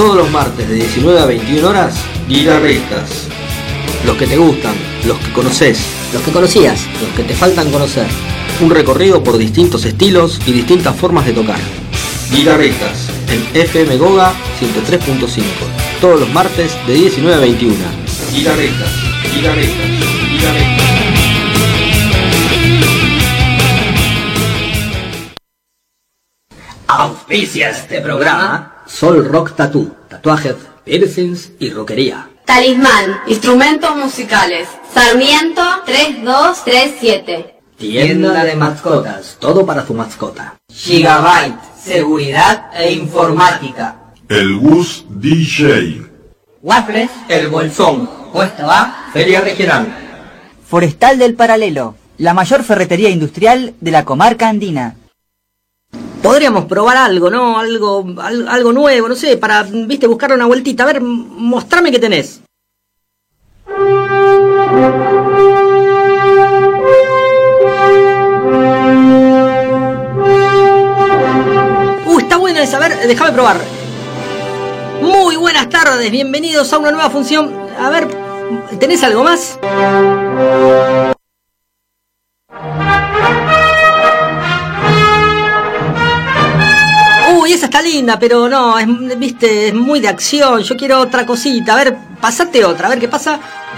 Todos los martes de 19 a 21 horas, Guitarristas. Los que te gustan, los que conoces, los que conocías, los que te faltan conocer. Un recorrido por distintos estilos y distintas formas de tocar. Guitarristas, en FM Goga 103.5. Todos los martes de 19 a 21. Guitarristas, guitarristas, guitarristas. Auspicia este programa Sol Rock Tattoo, tatuajes, piercings y rockería. Talismán, instrumentos musicales, Sarmiento 3237. Tienda de mascotas, todo para tu mascota. Gigabyte, seguridad e informática. El Gus DJ. Waffles, El Bolsón. Puesto A, Feria Regional. Forestal del Paralelo, la mayor ferretería industrial de la comarca andina. Podríamos probar algo, ¿no? Algo nuevo, no sé, para, viste, buscar una vueltita. A ver, mostrame qué tenés. Está buena esa, a ver, déjame probar. Muy buenas tardes, bienvenidos a una nueva función. A ver, ¿tenés algo más? Uy, esa está linda, pero no, viste, es muy de acción. Yo quiero otra cosita. A ver, pasate otra, a ver qué pasa.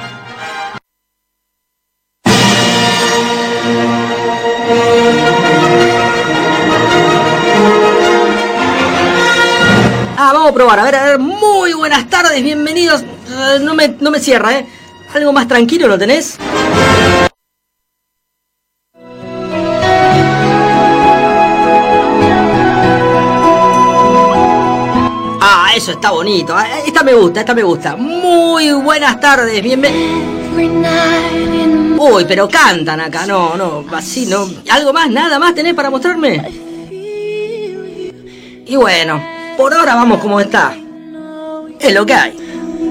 Vamos a probar, a ver, muy buenas tardes, bienvenidos. No me cierra, ¿eh? ¿Algo más tranquilo lo tenés? Eso está bonito. Esta me gusta. Muy buenas tardes, bienvenidos. Uy, pero cantan acá, no, así no. ¿Algo más, nada más tenés para mostrarme? Y bueno, por ahora vamos como está. Es lo que hay.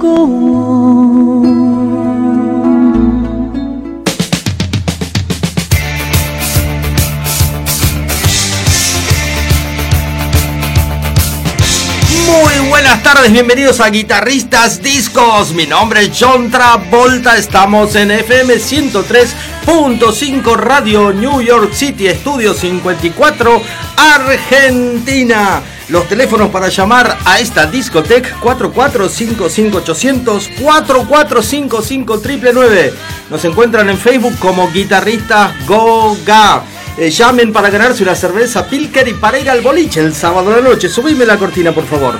Muy buenas tardes, bienvenidos a Guitarristas Discos. Mi nombre es John Travolta, estamos en FM 103.5 Radio New York City, Estudio 54, Argentina. Los teléfonos para llamar a esta discoteca: 4455-800, 4455-999. Nos encuentran en Facebook como Guitarristas Goga. Llamen para ganarse una cerveza Pilker y para ir al boliche el sábado a la noche. Subime la cortina, por favor.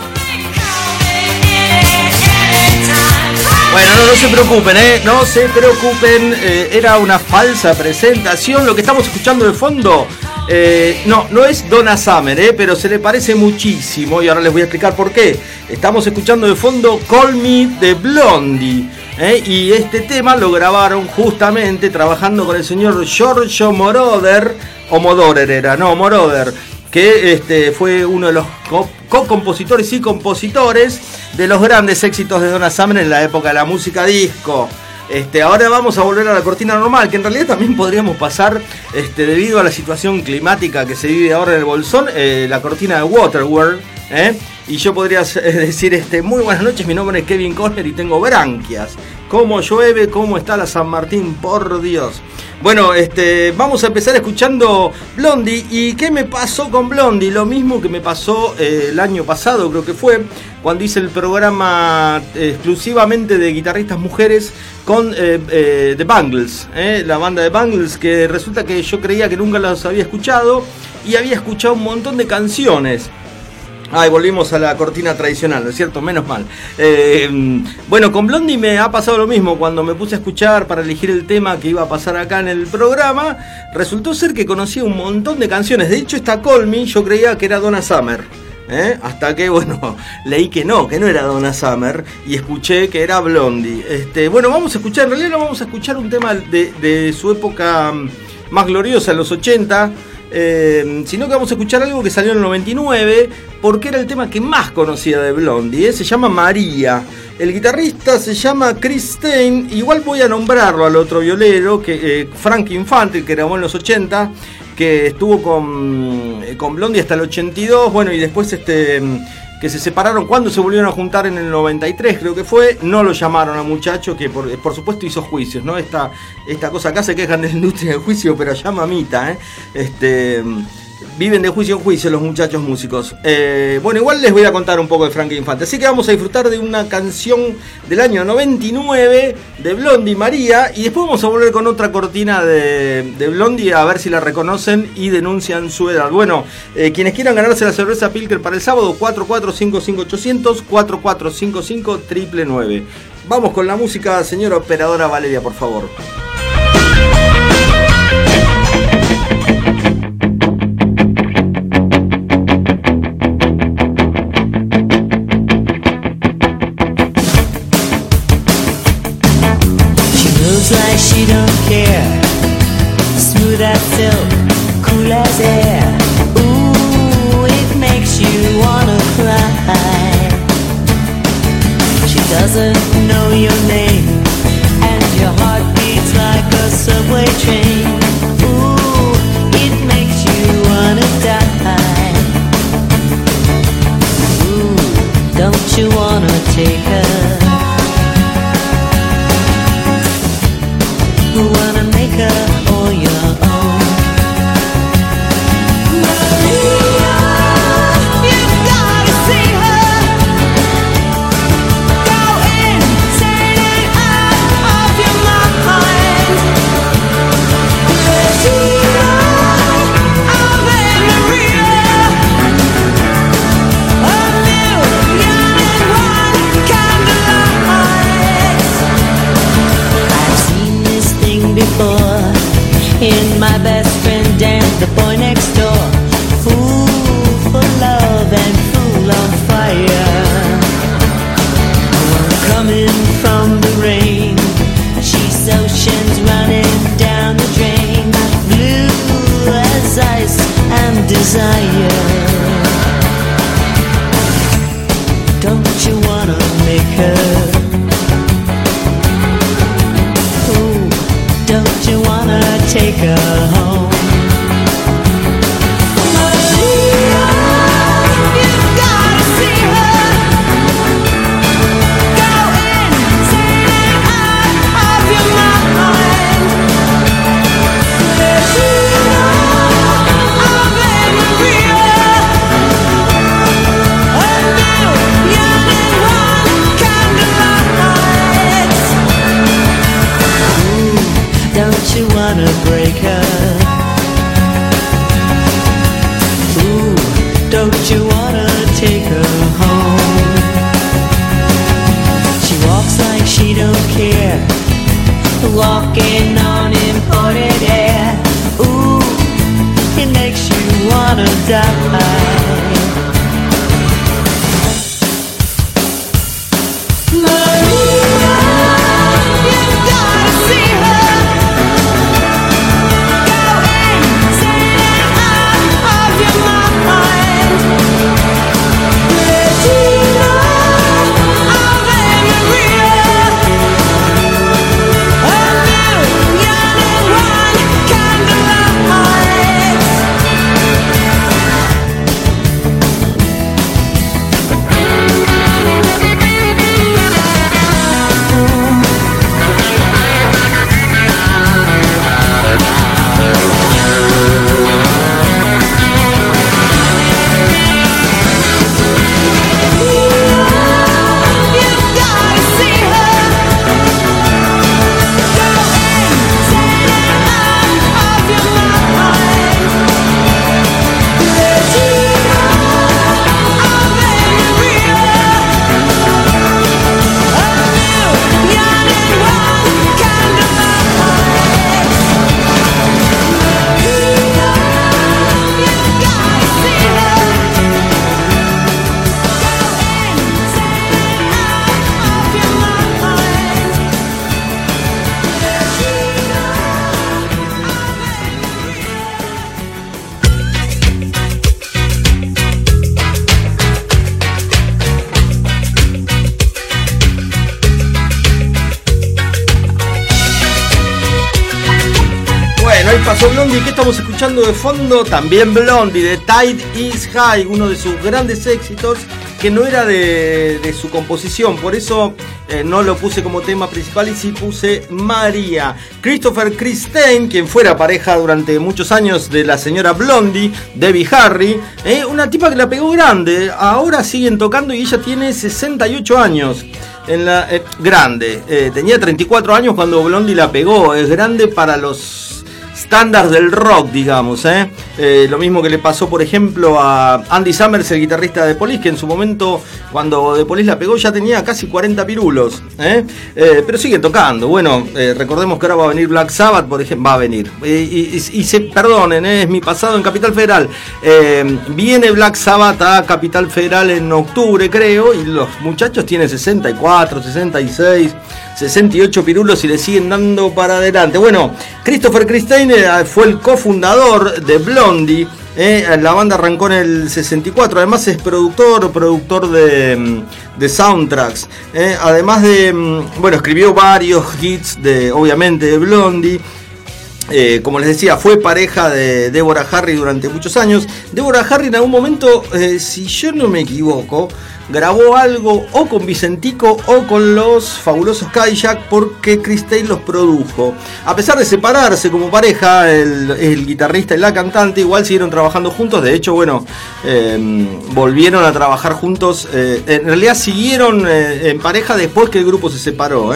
Bueno, no se preocupen, no se preocupen. Era una falsa presentación. Lo que estamos escuchando de fondo, no es Donna Summer, pero se le parece muchísimo. Y ahora les voy a explicar por qué. Estamos escuchando de fondo Call Me de Blondie. Y este tema lo grabaron justamente trabajando con el señor Giorgio Moroder, Moroder, que fue uno de los co-compositores y compositores de los grandes éxitos de Donna Summer en la época de la música disco. Ahora vamos a volver a la cortina normal, que en realidad también podríamos pasar, debido a la situación climática que se vive ahora en el Bolsón, la cortina de Waterworld, y yo podría decir, muy buenas noches, mi nombre es Kevin Costner y tengo branquias. ¿Cómo llueve? ¿Cómo está la San Martín? Por Dios. Bueno, vamos a empezar escuchando Blondie. ¿Y qué me pasó con Blondie? Lo mismo que me pasó el año pasado, creo que fue, cuando hice el programa exclusivamente de guitarristas mujeres con The Bangles, la banda de Bangles, que resulta que yo creía que nunca los había escuchado y había escuchado un montón de canciones. Y volvimos a la cortina tradicional, ¿no es cierto? Menos mal. Bueno, con Blondie me ha pasado lo mismo. Cuando me puse a escuchar para elegir el tema que iba a pasar acá en el programa, resultó ser que conocía un montón de canciones. De hecho, esta Call Me yo creía que era Donna Summer, hasta que, bueno, leí que no era Donna Summer y escuché que era Blondie. Bueno, vamos a escuchar, en realidad no vamos a escuchar un tema de su época más gloriosa, en los 80, sino que vamos a escuchar algo que salió en el 99, porque era el tema que más conocía de Blondie, se llama María. El guitarrista se llama Chris Stein. Igual voy a nombrarlo al otro violero, que Frank Infante, que grabó en los 80, que estuvo con Blondie hasta el 82, bueno, y después que se separaron cuando se volvieron a juntar en el 93, creo que fue. No lo llamaron al muchacho, que por supuesto hizo juicios, ¿no? Esta cosa, acá se quejan de la industria del juicio, pero allá mamita, viven de juicio en juicio los muchachos músicos. Bueno, igual les voy a contar un poco de Frankie Infante. Así que vamos a disfrutar de una canción del año 99 de Blondie, María. Y después vamos a volver con otra cortina de Blondie, a ver si la reconocen y denuncian su edad. Bueno, quienes quieran ganarse la cerveza Pilker para el sábado, 4455-800, 4455-999. Vamos con la música, señora operadora Valeria, por favor. Like she don't care, smooth as silk, cool as air. Ooh, it makes you wanna cry. She doesn't know your name, and your heart beats like a subway train. Ooh, it makes you wanna die. Ooh, don't you wanna take her? Who wanna make her all your own? Maria, you've gotta see her. Go insane and out of your mind. Regina Ave Maria, a million and one candlelights. I've seen this thing before in my best friend Dan, the boy next door. Fool for love and fool on fire. One coming from the rain, she's oceans running down the drain. Blue as ice and desire. Don't you wanna make her? Don't you wanna take her home? Maria, you've gotta see her. Go insane and out of your mind. Regina Ave Maria, a million and one candlelights. Don't you wanna break her? Ooh, don't you wanna take her home? She walks like she don't care, walking on imported air. Ooh, it makes you wanna die. Maria, you've gotta see her. Ahí pasó Blondie. ¿Qué estamos escuchando de fondo? También Blondie, de Tide is High, uno de sus grandes éxitos. que no era de su composición, por eso no lo puse como tema principal y sí puse María. Christopher Christine, quien fuera pareja durante muchos años de la señora Blondie, Debbie Harry, una tipa que la pegó grande, ahora siguen tocando y ella tiene 68 años. Grande, tenía 34 años cuando Blondie la pegó, es grande para los estándares del rock, digamos, lo mismo que le pasó, por ejemplo, a Andy Summers, el guitarrista de Police, que en su momento, cuando The Police la pegó, ya tenía casi 40 pirulos, pero siguen tocando. Bueno, recordemos que ahora va a venir Black Sabbath, por ejemplo, va a venir, perdonen, es mi pasado en Capital Federal, viene Black Sabbath a Capital Federal en octubre, creo, y los muchachos tienen 64, 66, 68 pirulos y le siguen dando para adelante. Bueno, Christopher Christine fue el cofundador de Blondie. La banda arrancó en el 64. Además es productor de soundtracks. Además de, escribió varios hits obviamente de Blondie. Como les decía, fue pareja de Deborah Harry durante muchos años. Deborah Harry en algún momento, si yo no me equivoco, grabó algo o con Vicentico o con los fabulosos Cadillac, porque Chris Taylor los produjo. A pesar de separarse como pareja, el guitarrista y la cantante igual siguieron trabajando juntos. De hecho, volvieron a trabajar juntos. En realidad siguieron en pareja después que el grupo se separó.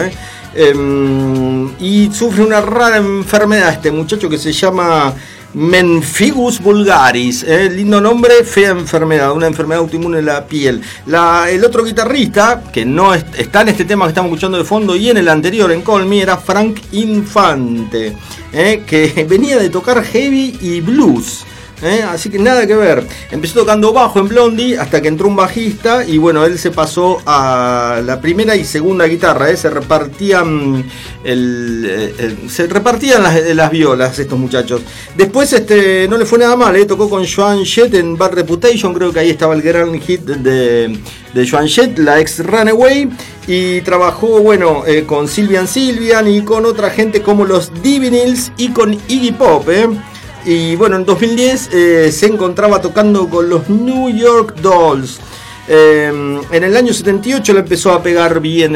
Y sufre una rara enfermedad este muchacho que se llama Menfigus vulgaris, lindo nombre, fea enfermedad, una enfermedad autoinmune de la piel. El otro guitarrista, que no está en este tema que estamos escuchando de fondo y en el anterior, en Call Me, era Frank Infante, que venía de tocar heavy y blues. Así que nada que ver. Empezó tocando bajo en Blondie hasta que entró un bajista y él se pasó a la primera y segunda guitarra. Se repartían las violas estos muchachos. Después no le fue nada mal, tocó con Joan Jett en Bad Reputation, creo que ahí estaba el gran hit de Joan Jett, la ex Runaway, y trabajó con Sylvian y con otra gente como los Divinyls y con Iggy Pop. Y en 2010 se encontraba tocando con los New York Dolls. En el año 78 le empezó a pegar bien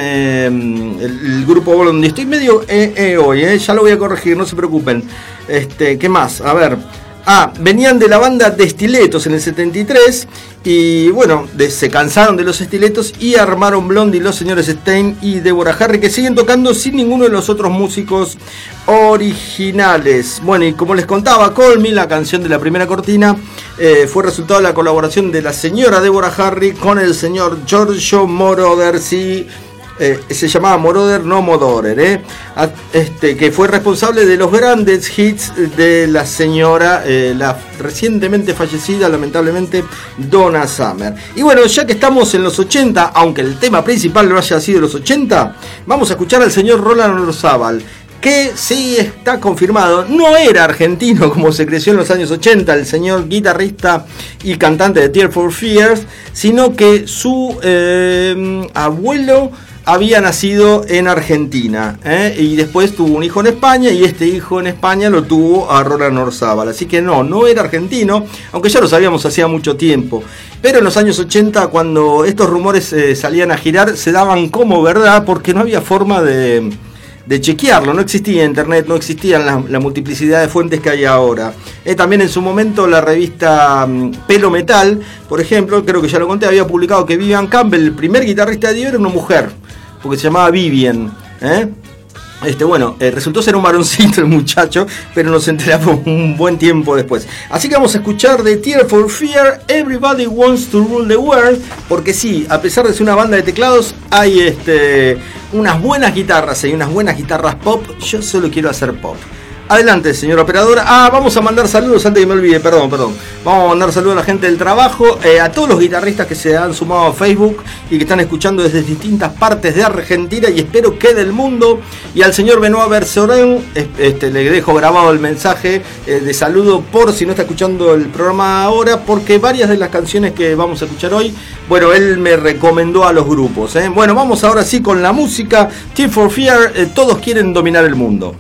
el grupo Blondie. Estoy medio hoy, ya lo voy a corregir, no se preocupen. ¿Qué más? A ver. Venían de la banda de Estiletos en el 73 y se cansaron de los Estiletos y armaron Blondie, los señores Stein y Deborah Harry, que siguen tocando sin ninguno de los otros músicos originales. Y como les contaba, Call Me, la canción de la primera cortina, fue resultado de la colaboración de la señora Deborah Harry con el señor Giorgio Moroder, se llamaba Moroder, no Modorer, que fue responsable de los grandes hits de la señora, la recientemente fallecida, lamentablemente, Donna Summer. Y ya que estamos en los 80, aunque el tema principal no haya sido los 80, vamos a escuchar al señor Roland Orzábal, que sí está confirmado, no era argentino como se creció en los años 80, el señor guitarrista y cantante de Tears for Fears, sino que su abuelo había nacido en Argentina, y después tuvo un hijo en España, y este hijo en España lo tuvo a Roland Orzábal, así que no era argentino, aunque ya lo sabíamos hacía mucho tiempo. Pero en los años 80, cuando estos rumores salían a girar, se daban como verdad, porque no había forma de chequearlo, no existía internet, no existían la multiplicidad de fuentes que hay ahora. También en su momento la revista Pelo Metal, por ejemplo, creo que ya lo conté, había publicado que Vivian Campbell, el primer guitarrista de Dio, era una mujer, porque se llamaba Vivian. Resultó ser un varoncito el muchacho, pero nos enteramos un buen tiempo después. Así que vamos a escuchar de Tears for Fear, Everybody Wants to Rule the World, porque sí, a pesar de ser una banda de teclados, hay unas buenas guitarras y unas buenas guitarras pop. Yo solo quiero hacer pop. Adelante, señor operador. Vamos a mandar saludos antes que me olvide, perdón. Vamos a mandar saludos a la gente del trabajo, a todos los guitarristas que se han sumado a Facebook y que están escuchando desde distintas partes de Argentina y espero que del mundo. Y al señor Benoit Bersorén, le dejo grabado el mensaje de saludo por si no está escuchando el programa ahora, porque varias de las canciones que vamos a escuchar hoy, él me recomendó a los grupos. Vamos ahora sí con la música. Tears for Fear, todos quieren dominar el mundo.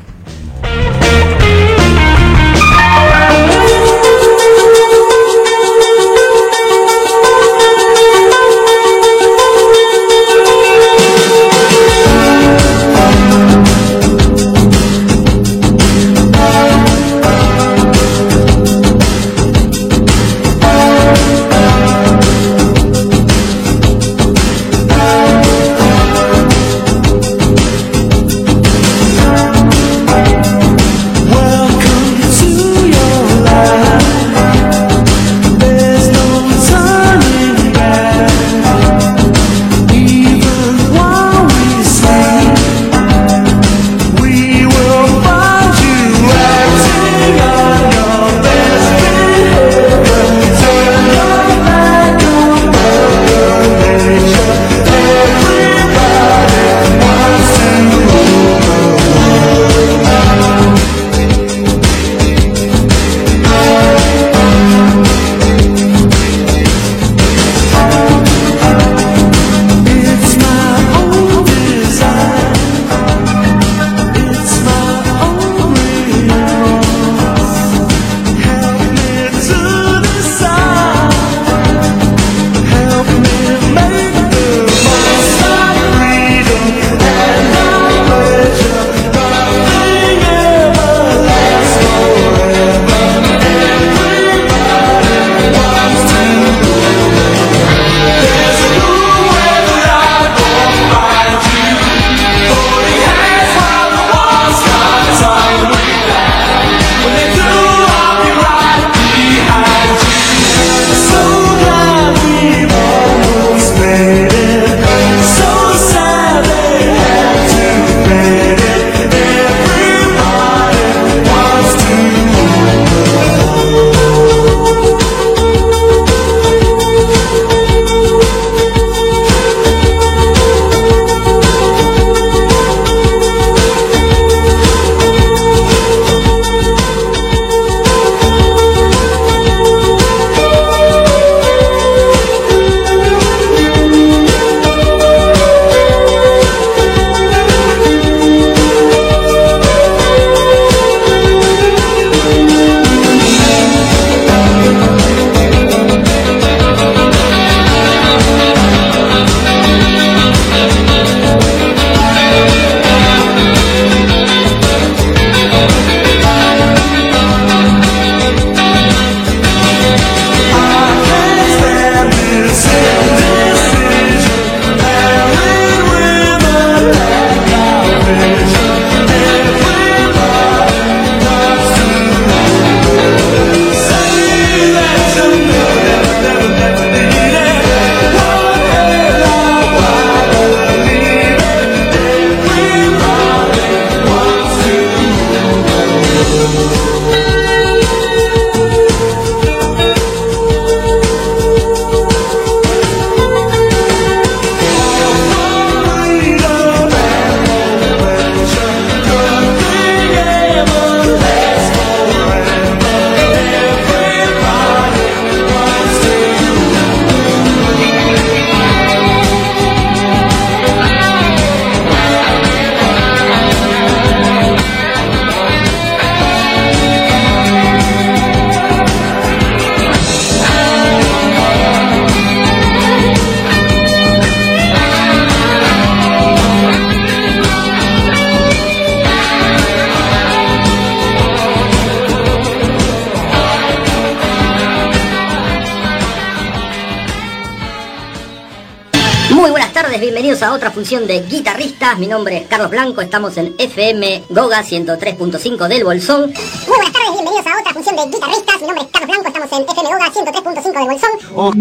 Muy buenas tardes, bienvenidos a otra función de guitarristas. Mi nombre es Carlos Blanco, estamos en FM Goga 103.5 del Bolsón. Muy buenas tardes, bienvenidos a otra función de guitarristas. Mi nombre es Carlos Blanco, estamos en FM Goga 103.5 del Bolsón.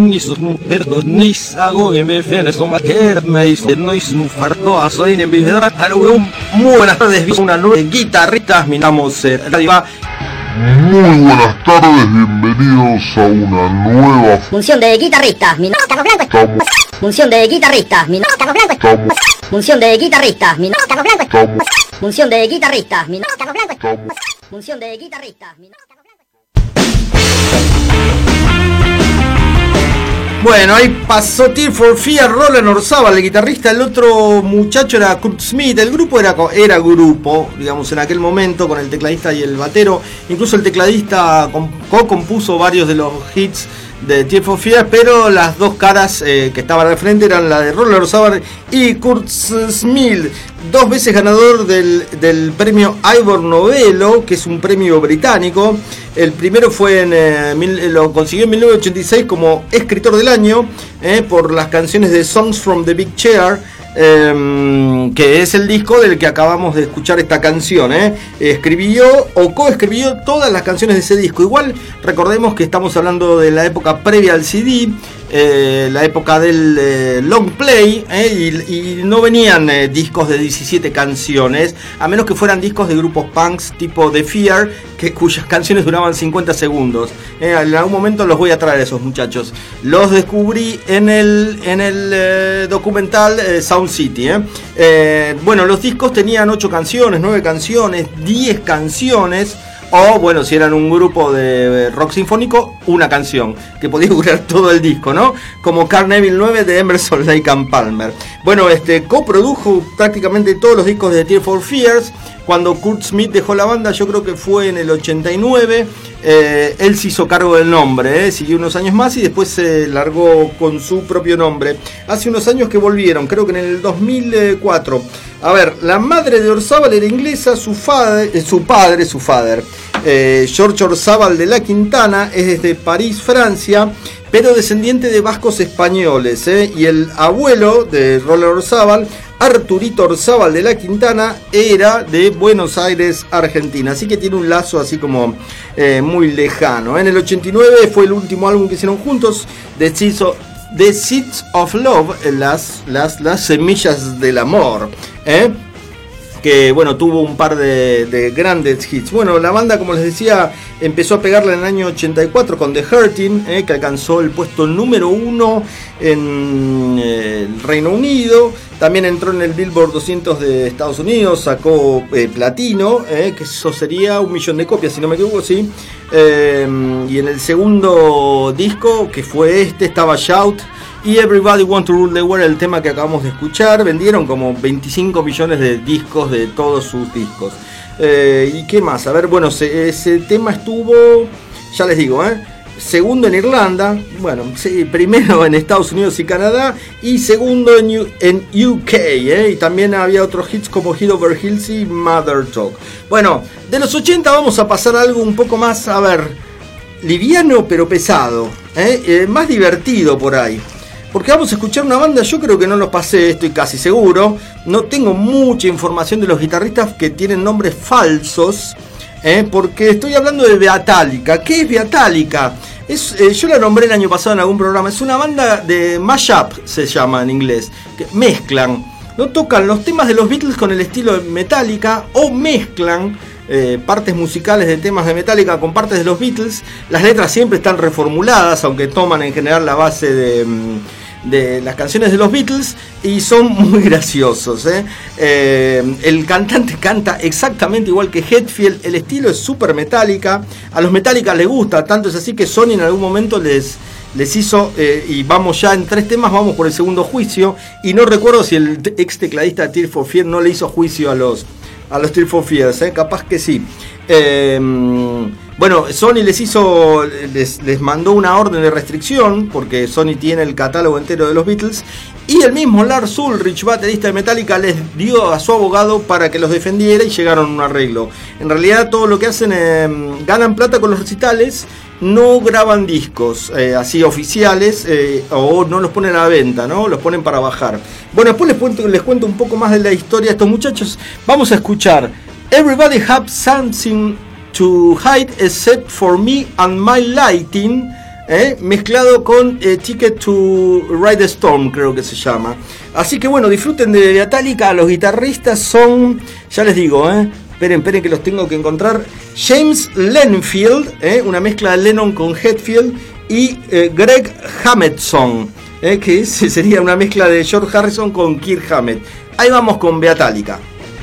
Muy buenas tardes, una nueva guitarristas. Miramos Radio. Muy buenas tardes, bienvenidos a una nueva Función de guitarristas. Mi nombre es Carlos Blanco. Estamos, Función de guitarristas. Mi nombre es Carlos Blanco. estamos, Función de guitarristas. Mi nombre es Carlos Blanco. estamos, Función de guitarristas. Mi nombre es Carlos Blanco. estamos. Función de guitarristas. Mi nombre es Carlos Blanco. Bueno, ahí pasó Tears for Fears, Roland Orzabal, el guitarrista. El otro muchacho era Kurt Smith. El grupo era grupo, digamos, en aquel momento, con el tecladista y el batero. Incluso el tecladista co-compuso varios de los hits de Tears for Fears, pero las dos caras que estaban al frente eran la de Roland Orzabal y Kurt Smith, 2 veces ganador del premio Ivor Novello, que es un premio británico. El primero fue lo consiguió en 1986 como escritor del año por las canciones de Songs from the Big Chair, que es el disco del que acabamos de escuchar esta canción. Escribió o coescribió todas las canciones de ese disco. Igual recordemos que estamos hablando de la época previa al CD, la época del long play, y no venían discos de 17 canciones, a menos que fueran discos de grupos punks tipo The Fear, cuyas canciones duraban 50 segundos. En algún momento los voy a traer a esos muchachos. Los descubrí en el documental Sound City. Bueno, los discos tenían 8 canciones, 9 canciones, 10 canciones. O bueno, si eran un grupo de rock sinfónico, una canción, que podía durar todo el disco, ¿no? Como Carnival 9 de Emerson, Lake and Palmer. Bueno, coprodujo prácticamente todos los discos de Tears for Fears. Cuando Kurt Smith dejó la banda, yo creo que fue en el 89, él se hizo cargo del nombre, siguió unos años más y después se largó con su propio nombre. Hace unos años que volvieron, creo que en el 2004. A ver, la madre de Orzabal era inglesa, su padre, George Orzabal de la Quintana, es de París, Francia, pero descendiente de vascos españoles, y el abuelo de Roland Orzabal, Arturito Orzabal de la Quintana, era de Buenos Aires, Argentina, así que tiene un lazo así como muy lejano. En el 89 fue el último álbum que hicieron juntos, The Seeds of Love, las semillas del amor, que bueno, tuvo un par de grandes hits. Bueno, la banda, como les decía, empezó a pegarla en el año 84 con The Hurting, que alcanzó el puesto número 1 en el Reino Unido. También entró en el Billboard 200 de Estados Unidos, sacó platino, que eso sería 1 millón de copias, si no me equivoco, sí. Y en el segundo disco, que fue estaba Shout y Everybody Want to Rule the World, el tema que acabamos de escuchar. Vendieron como 25 millones de discos de todos sus discos. ¿Y qué más? A ver, bueno, ese tema estuvo, ya les digo, segundo en Irlanda, bueno, sí, primero en Estados Unidos y Canadá, y segundo en UK, y también había otros hits como Head Over Heels y Mother Talk. Bueno, de los 80 vamos a pasar a algo un poco más, a ver, liviano pero pesado, más divertido por ahí. Porque vamos a escuchar una banda, yo creo que no los pasé, estoy casi seguro. No tengo mucha información de los guitarristas que tienen nombres falsos, porque estoy hablando de Beatálica. ¿Qué es Beatálica? Yo la nombré el año pasado en algún programa. Es una banda de mashup, se llama en inglés, que mezclan, no tocan los temas de los Beatles con el estilo de Metallica, o mezclan partes musicales de temas de Metallica con partes de los Beatles. Las letras siempre están reformuladas, aunque toman en general la base de las canciones de los Beatles, y son muy graciosos. El cantante canta exactamente igual que Hetfield, el estilo es súper Metallica, a los Metallica les gusta, tanto es así que Sony en algún momento les hizo, y vamos ya en 3 temas, vamos por el segundo juicio, y no recuerdo si el ex tecladista de Tears for Fears no le hizo juicio a los Tears for Fears, capaz que sí. Bueno, Sony les mandó una orden de restricción, porque Sony tiene el catálogo entero de los Beatles, y el mismo Lars Ulrich, baterista de Metallica, les dio a su abogado para que los defendiera y llegaron a un arreglo. En realidad todo lo que hacen, ganan plata con los recitales, no graban discos así oficiales, o no los ponen a la venta, ¿no? Los ponen para bajar. Bueno, después les cuento un poco más de la historia de estos muchachos. Vamos a escuchar Everybody Have Something to Hide Except for Me and My Lighting, mezclado con Ticket to Ride the Storm, creo que se llama. Así que bueno, disfruten de Metallica. Los guitarristas son, ya les digo, esperen que los tengo que encontrar. James Hetfield, una mezcla de Lennon con Hetfield, y Greg Hammett-Son, que sería una mezcla de George Harrison con Kirk Hammett. Ahí vamos con Metallica.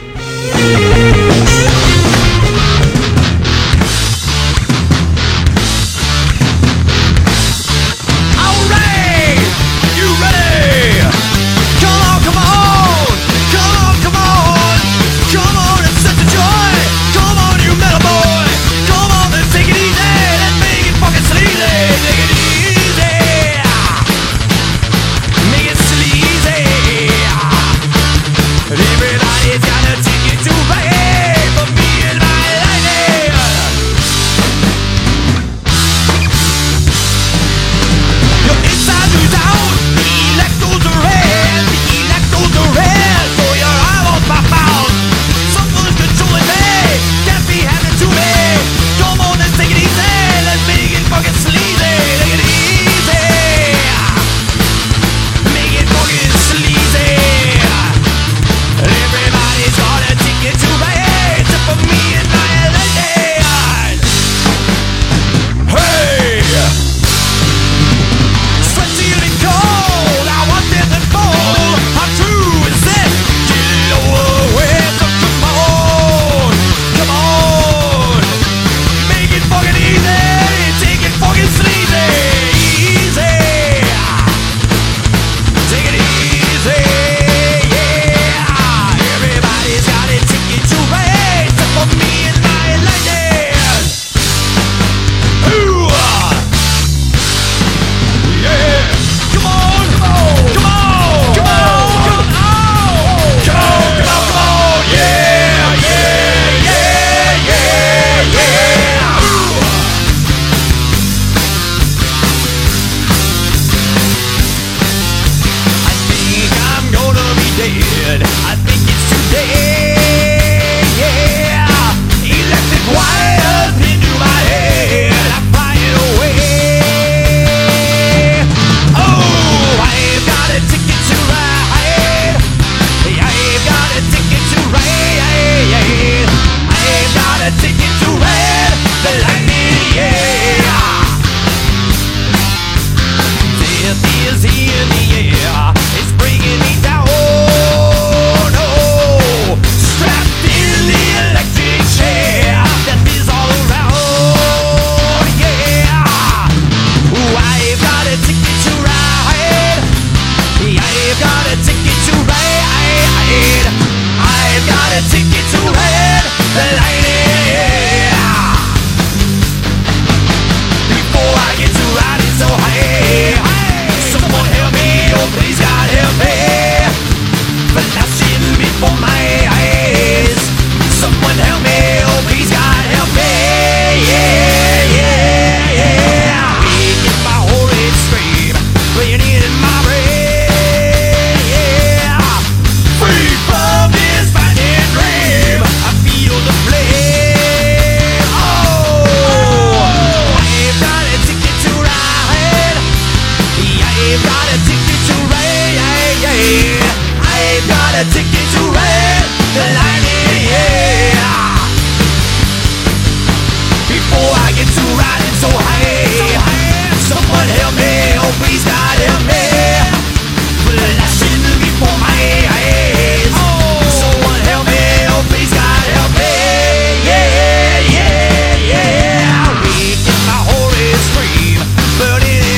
Everybody's got a ticket to ride.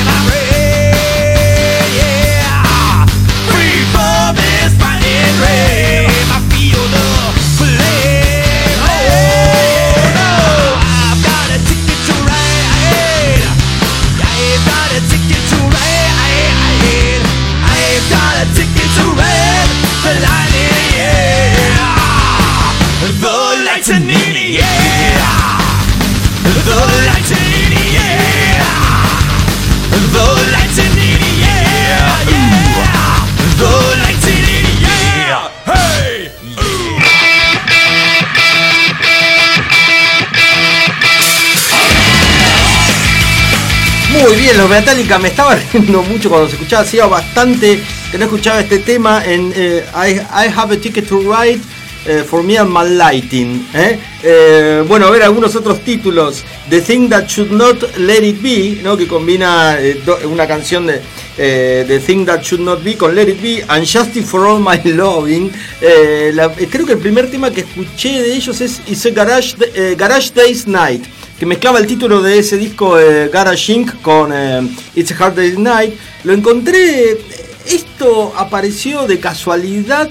Free from this burning rain. Muy bien, los Metallica. Me estaba riendo mucho cuando se escuchaba. Hacía bastante que no escuchaba este tema en I Have a Ticket to Ride for Me and My Lighting. Bueno, a ver algunos otros títulos. The Thing That Should Not Let It Be, ¿no? Que combina una canción de The Thing That Should Not Be con Let It Be, and Justice for All My Loving. Creo que el primer tema que escuché de ellos es It's a Garage Days Night, que mezclaba el título de ese disco Garage Inc. con It's a Hard Day's Night. Lo encontré, esto apareció de casualidad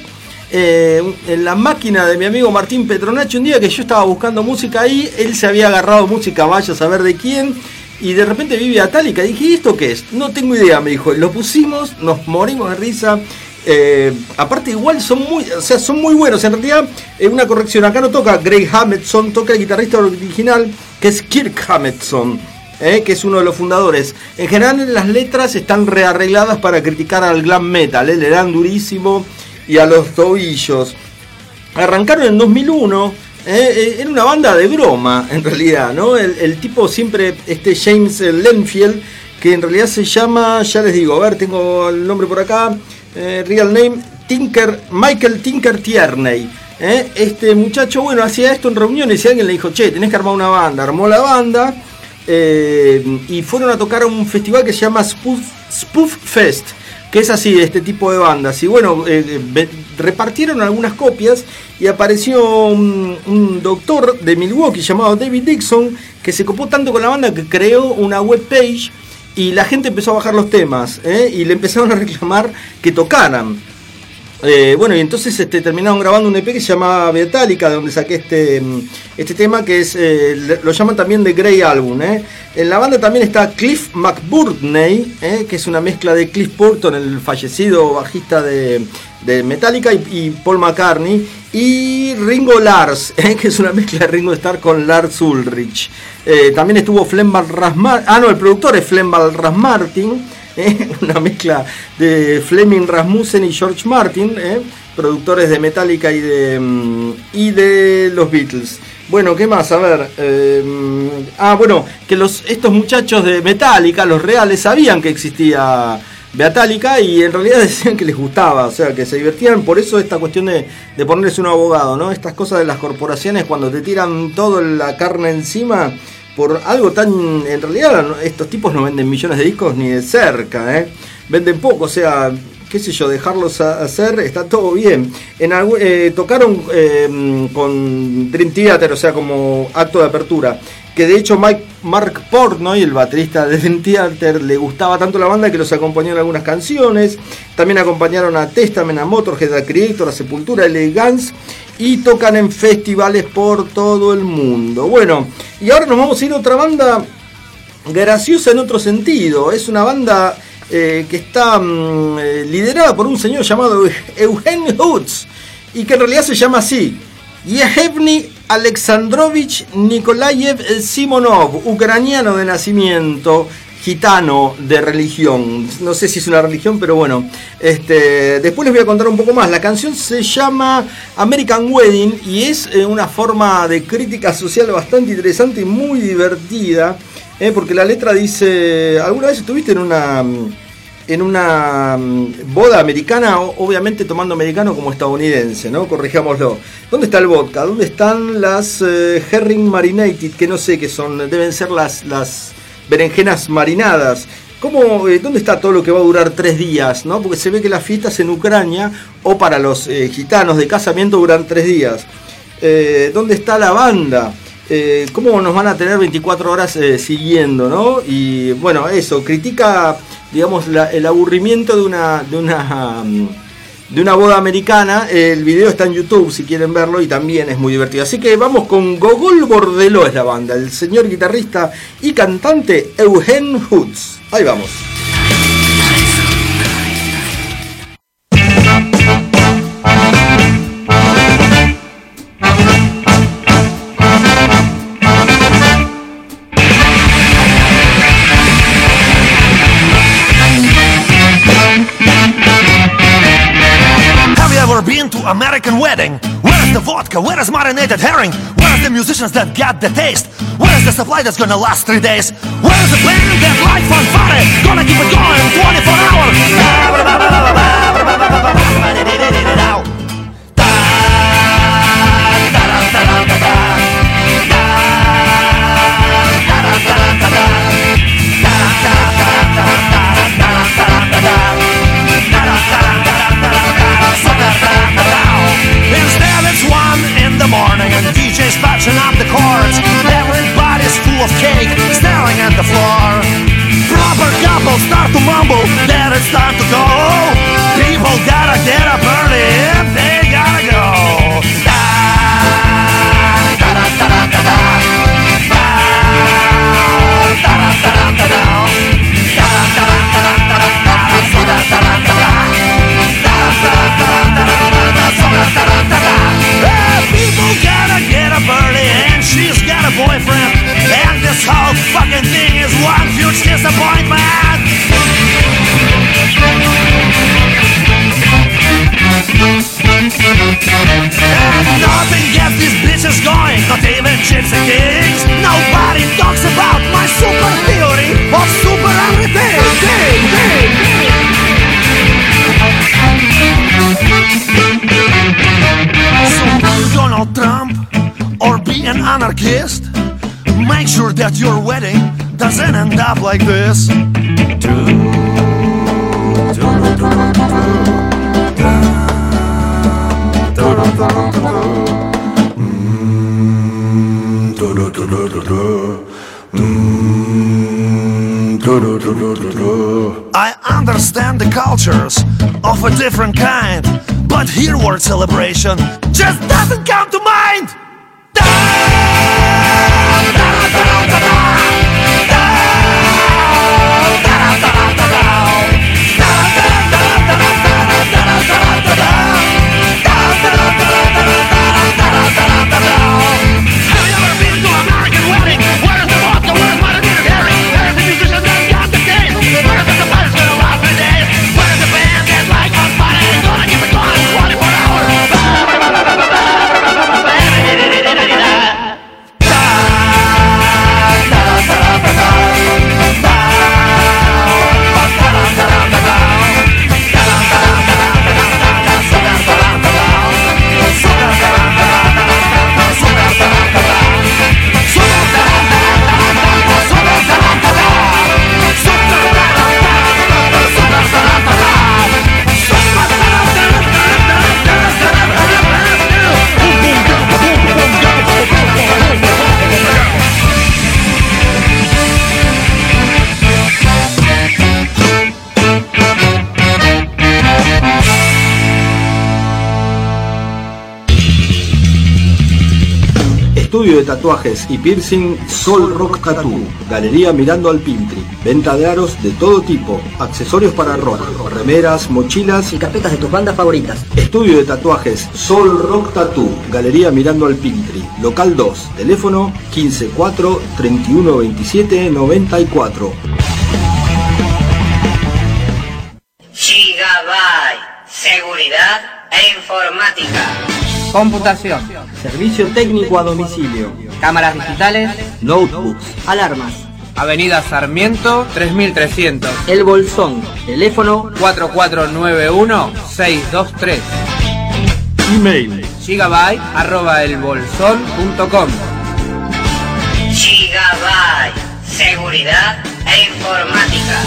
en la máquina de mi amigo Martín Petronacho un día que yo estaba buscando música ahí. Él se había agarrado música, vaya a saber de quién, y de repente vi Metallica. Dije, ¿y esto qué es? No tengo idea, me dijo. Lo pusimos, nos morimos de risa. Aparte igual son muy buenos. En realidad, una corrección, acá no toca Greg Hamilton, toca el guitarrista original, que es Kirk Hamilton, que es uno de los fundadores. En general las letras están rearregladas para criticar al glam metal, le dan durísimo y a los tobillos. Arrancaron en 2001, era una banda de broma en realidad, ¿no? El tipo siempre, James Lenfield, que en realidad se llama, ya les digo, a ver, tengo el nombre por acá, real name, Michael Tinker Tierney. Este muchacho, bueno, hacía esto en reuniones y alguien le dijo, che, tenés que armar una banda. Armó la banda y fueron a tocar a un festival que se llama Spoof Fest, que es así, de este tipo de bandas. Y bueno, repartieron algunas copias y apareció un doctor de Milwaukee llamado David Dixon, que se copó tanto con la banda que creó una webpage y la gente empezó a bajar los temas, y le empezaron a reclamar que tocaran. Bueno, y entonces terminaron grabando un EP que se llamaba Metallica, de donde saqué este tema, que es lo llaman también The Grey Album. En la banda también está Cliff McBurney, que es una mezcla de Cliff Burton, el fallecido bajista de Metallica, y Paul McCartney, y Ringo Lars, que es una mezcla de Ringo Starr con Lars Ulrich. También estuvo Flembald Rasmussen, el productor es Flembald Rasmussen, una mezcla de Fleming Rasmussen y George Martin, productores de Metallica y de los Beatles. Bueno, ¿qué más? A ver, bueno, que estos muchachos de Metallica, los reales, sabían que existía Metallica y en realidad decían que les gustaba, o sea, que se divertían. Por eso esta cuestión de ponerles un abogado, ¿no? Estas cosas de las corporaciones, cuando te tiran toda la carne encima por algo tan... En realidad estos tipos no venden millones de discos ni de cerca, venden poco, o sea, qué sé yo, dejarlos hacer, está todo bien. Tocaron con Dream Theater, o sea, como acto de apertura, que de hecho Mark Portnoy, el baterista de Dream Theater, le gustaba tanto la banda que los acompañó en algunas canciones. También acompañaron a Testament, a Motorhead, a Creator, a Sepultura, a Elegance, y tocan en festivales por todo el mundo. Bueno, y ahora nos vamos a ir a otra banda graciosa en otro sentido. Es una banda que está liderada por un señor llamado Eugen Hutz, y que en realidad se llama así: Yevgeny Alexandrovich Nikolayev Simonov, ucraniano de nacimiento, gitano de religión. No sé si es una religión, pero bueno, después les voy a contar un poco más. La canción se llama American Wedding y es una forma de crítica social bastante interesante y muy divertida, porque la letra dice: ¿alguna vez estuviste en una boda americana? Obviamente tomando americano como estadounidense, ¿no? Corrijámoslo. ¿Dónde está el vodka? ¿Dónde están las herring marinated? Que no sé qué son, deben ser las berenjenas marinadas. ¿Dónde está todo lo que va a durar 3 días? ¿No? Porque se ve que las fiestas en Ucrania, o para los gitanos de casamiento, duran 3 días. ¿Dónde está la banda? ¿Cómo nos van a tener 24 horas siguiendo, ¿no? Y bueno, eso, critica, digamos, el aburrimiento de una boda americana. El video está en YouTube si quieren verlo y también es muy divertido. Así que vamos con Gogol Bordeló, es la banda, el señor guitarrista y cantante Eugen Hutz. Ahí vamos. Been to American wedding? Where is the vodka? Where is marinated herring? Where is the musicians that got the taste? Where is the supply that's gonna last 3 days? Where is the band that life on fire. Gonna keep it going 24 hours. Instead it's 1 in the morning and DJ's patching up the chords. Everybody's full of cake, staring at the floor. Proper couples start to mumble that it's time to go. People gotta get up early if they gotta go. People gotta get up early and she's got a boyfriend. And this whole fucking thing is one huge disappointment. And nothing gets these bitches going, not even Gypsy Kings. Nobody talks about my super theory of super everything. So Donald Trump or be an anarchist, make sure that your wedding doesn't end up like this. I understand the cultures of a different kind, but here word celebration just doesn't come to mind. Estudio de tatuajes y piercing Sol Rock Tattoo. Galería mirando al Pintri. Venta de aros de todo tipo. Accesorios para rock, remeras, mochilas y carpetas de tus bandas favoritas. Estudio de tatuajes Sol Rock Tattoo. Galería mirando al Pintri. Local 2. Teléfono 154 31 27 94. Gigabyte. Seguridad e informática. Computación. Servicio técnico a domicilio. Cámaras digitales. Notebooks. Alarmas. Avenida Sarmiento 3300. El Bolsón. Teléfono 4491-623. Email gigabyte@elbolsón.com. Gigabyte. Seguridad e informática.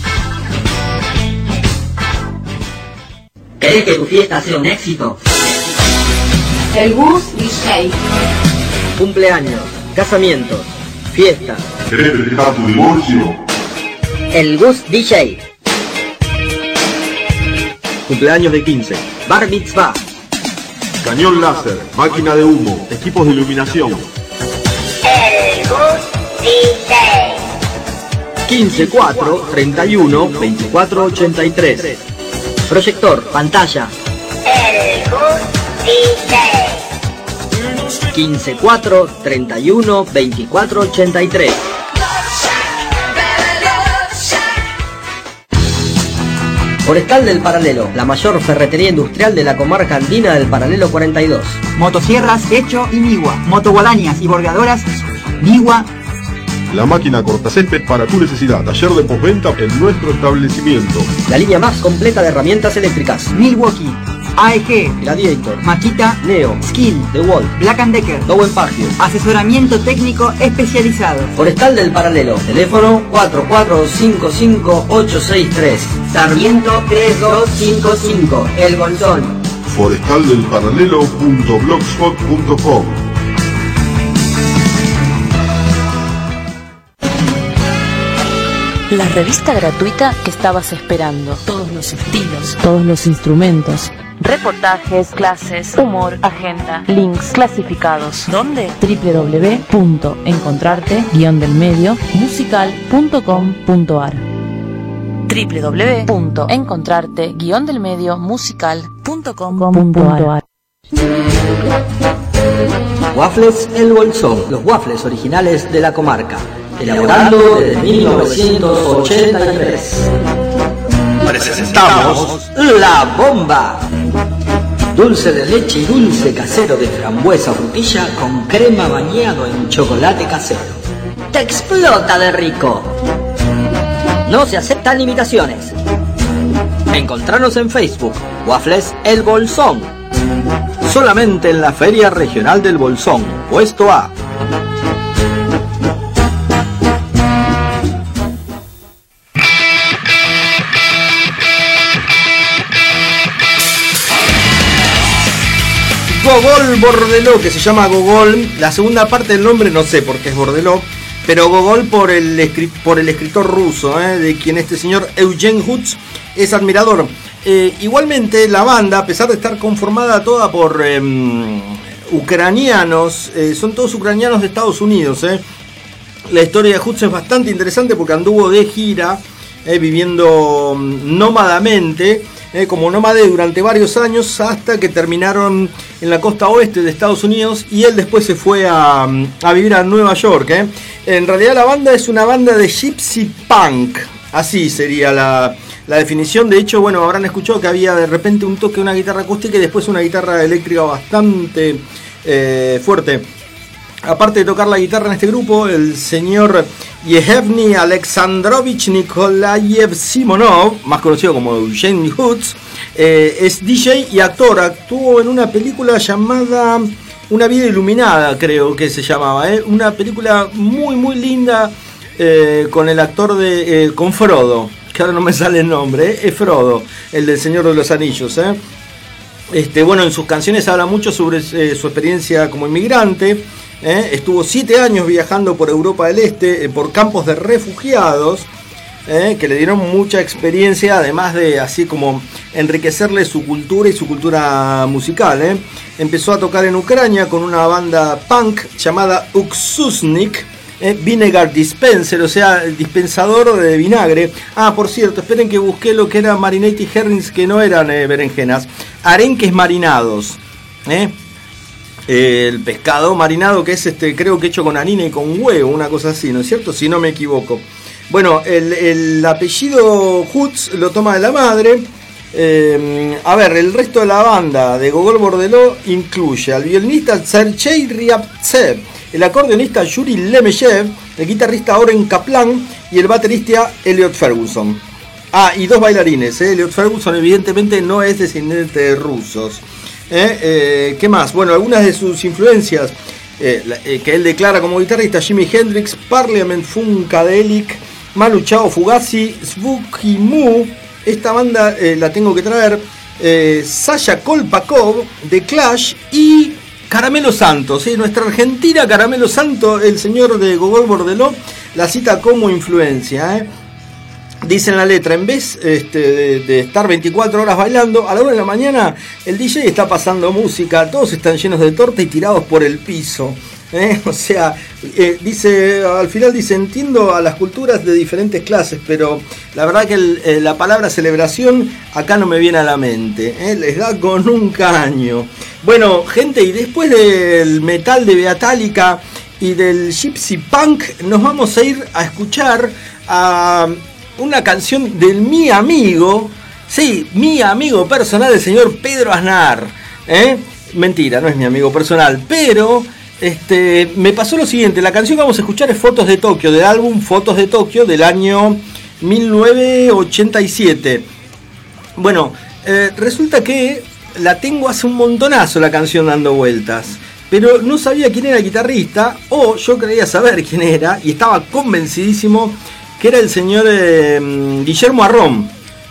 ¿Querés que tu fiesta sea un éxito? El Gus DJ. Cumpleaños, casamientos, fiestas. ¿Querés festejar tu divorcio? El Gus DJ. Cumpleaños de 15. Bar mitzvah. Cañón láser, máquina de humo, equipos de iluminación. El Gus DJ. 15 4 31 24 83. Proyector, pantalla. El Gus DJ. 15 4 31 24 83. Forestal del Paralelo, la mayor ferretería industrial de la comarca andina del Paralelo 42. Motosierras Hecho y Niwa. Motoguadañas y bordeadoras Niwa. la máquina cortacésped para tu necesidad. Taller de postventa en nuestro establecimiento. La línea más completa de herramientas eléctricas. Milwaukee, AEG, Gladiator, Makita, Neo, Skill, DeWalt, Black & Decker, Dowen Pagio. asesoramiento técnico especializado. Forestal del Paralelo. Teléfono 4455863. Sarmiento 3255, El Bolsón. Forestaldelparalelo.blogspot.com. La revista gratuita que estabas esperando. Todos los estilos, todos los instrumentos. Reportajes, clases, humor, agenda, links clasificados. ¿Dónde? www.encontrarte-delmediomusical.com.ar www.encontrarte-delmediomusical.com.ar Waffles El Bolsón. Los waffles originales de la comarca. Elaborando desde 1983. Presentamos La Bomba. Dulce de leche y dulce casero de frambuesa frutilla con crema bañado en chocolate casero. ¡Te explota de rico! No se aceptan imitaciones. Encontrarnos en Facebook, Waffles El Bolsón. Solamente en la Feria Regional del Bolsón, puesto A. Gogol Bordeló, que se llama Gogol. La segunda parte del nombre no sé por qué es Bordeló, pero Gogol por el escritor ruso, de quien este señor Eugen Hutz es admirador. Igualmente la banda, a pesar de estar conformada toda por ucranianos, son todos ucranianos de Estados Unidos. La historia de Hutz es bastante interesante porque anduvo de gira, viviendo nómadamente, como nómade durante varios años, hasta que terminaron en la costa oeste de Estados Unidos, y él después se fue a vivir a Nueva York. En realidad la banda es una banda de gypsy punk, así sería la definición. De hecho, bueno, habrán escuchado que había de repente un toque de una guitarra acústica y después una guitarra eléctrica bastante fuerte. Aparte de tocar la guitarra en este grupo, el señor Yevgeny Alexandrovich Nikolayev Simonov, más conocido como Eugen Hutz, es DJ y actor. Actuó en una película llamada Una vida iluminada, creo que se llamaba, una película muy muy linda, con el actor con Frodo, que ahora no me sale el nombre, es Frodo, el del Señor de los Anillos. Bueno, en sus canciones habla mucho sobre su experiencia como inmigrante. Estuvo 7 años viajando por Europa del Este, por campos de refugiados, que le dieron mucha experiencia, además de así como enriquecerle su cultura y su cultura musical. Empezó a tocar en Ucrania con una banda punk llamada Uksusnik, Vinegar Dispenser, o sea, el dispensador de vinagre. Ah, por cierto, esperen que busqué lo que era marinated herrings, que no eran berenjenas, arenques marinados. El pescado marinado, que es creo que hecho con harina y con huevo, una cosa así, ¿no es cierto? Si no me equivoco. Bueno, el apellido Hutz lo toma de la madre. A ver, el resto de la banda de Gogol Bordeló incluye al violinista Sergei Ryabtsev, el acordeonista Yuri Lemeshev, el guitarrista Oren Kaplan y el baterista Elliot Ferguson. Ah, y 2 bailarines. Elliot Ferguson evidentemente no es descendiente de rusos. ¿Qué más? Bueno, algunas de sus influencias que él declara como guitarrista: Jimi Hendrix, Parliament Funkadelic, Manu Chao, Fugazi, Zvooky Moo. Esta banda la tengo que traer. Sasha Kolpakov, The Clash y Caramelo Santos. Nuestra argentina Caramelo Santos, el señor de Gogol Bordeló, la cita como influencia. Dice en la letra: en vez de estar 24 horas bailando, a la 1 de la mañana el DJ está pasando música, todos están llenos de torta y tirados por el piso. O sea, dice, al final dice: entiendo a las culturas de diferentes clases, pero la verdad que la palabra celebración acá no me viene a la mente. Les da con un caño. Bueno, gente, y después del metal de Beatálica y del gypsy punk, nos vamos a ir a escuchar a una canción del mi amigo personal, el señor Pedro Aznar. Mentira, no es mi amigo personal, pero me pasó lo siguiente. La canción que vamos a escuchar es Fotos de Tokio, del álbum Fotos de Tokio del año 1987. Bueno, resulta que la tengo hace un montonazo la canción dando vueltas, pero no sabía quién era el guitarrista, o yo creía saber quién era, y estaba convencidísimo que era el señor Guillermo Arrón.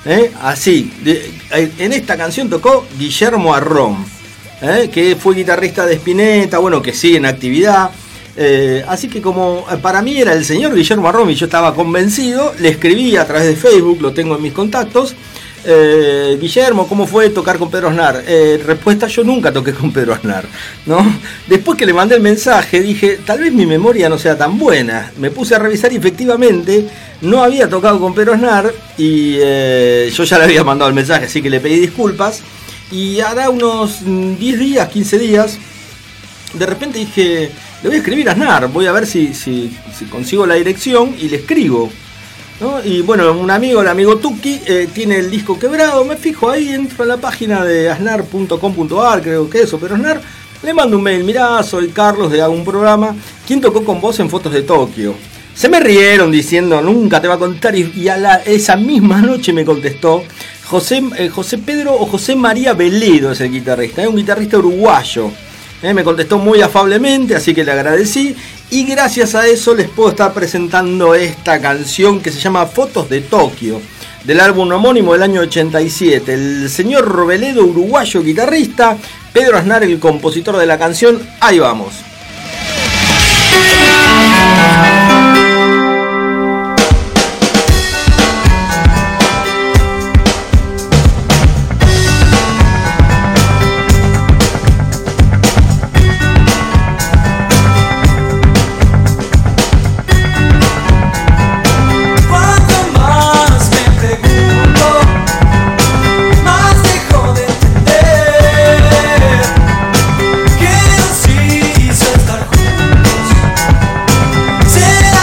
Así, en esta canción tocó Guillermo Arrón, que fue guitarrista de Spinetta, bueno, que sigue en actividad. Así que como para mí era el señor Guillermo Arrón y yo estaba convencido, le escribí a través de Facebook, lo tengo en mis contactos. Guillermo, ¿cómo fue tocar con Pedro Aznar? Respuesta: yo nunca toqué con Pedro Aznar, ¿no? Después que le mandé el mensaje dije, tal vez mi memoria no sea tan buena. Me puse a revisar y efectivamente no había tocado con Pedro Aznar, y yo ya le había mandado el mensaje, así que le pedí disculpas. Y hará unos 10 días, 15 días, de repente dije, le voy a escribir a Aznar, voy a ver si consigo la dirección y le escribo, ¿no? Y bueno, un amigo, el amigo Tuki, tiene el disco Quebrado. Me fijo ahí, entro a la página de aznar.com.ar, creo que eso, pero Aznar, le mando un mail: mirá, soy Carlos de algún programa, ¿quién tocó con vos en Fotos de Tokio? Se me rieron diciendo, nunca te va a contar, y esa misma noche me contestó José Pedro o José María Veledo, es el guitarrista, es un guitarrista uruguayo. Me contestó muy afablemente, así que le agradecí, y gracias a eso les puedo estar presentando esta canción que se llama Fotos de Tokio, del álbum homónimo del año 87. El señor Veledo, uruguayo guitarrista, Pedro Aznar, el compositor de la canción. Ahí vamos. Será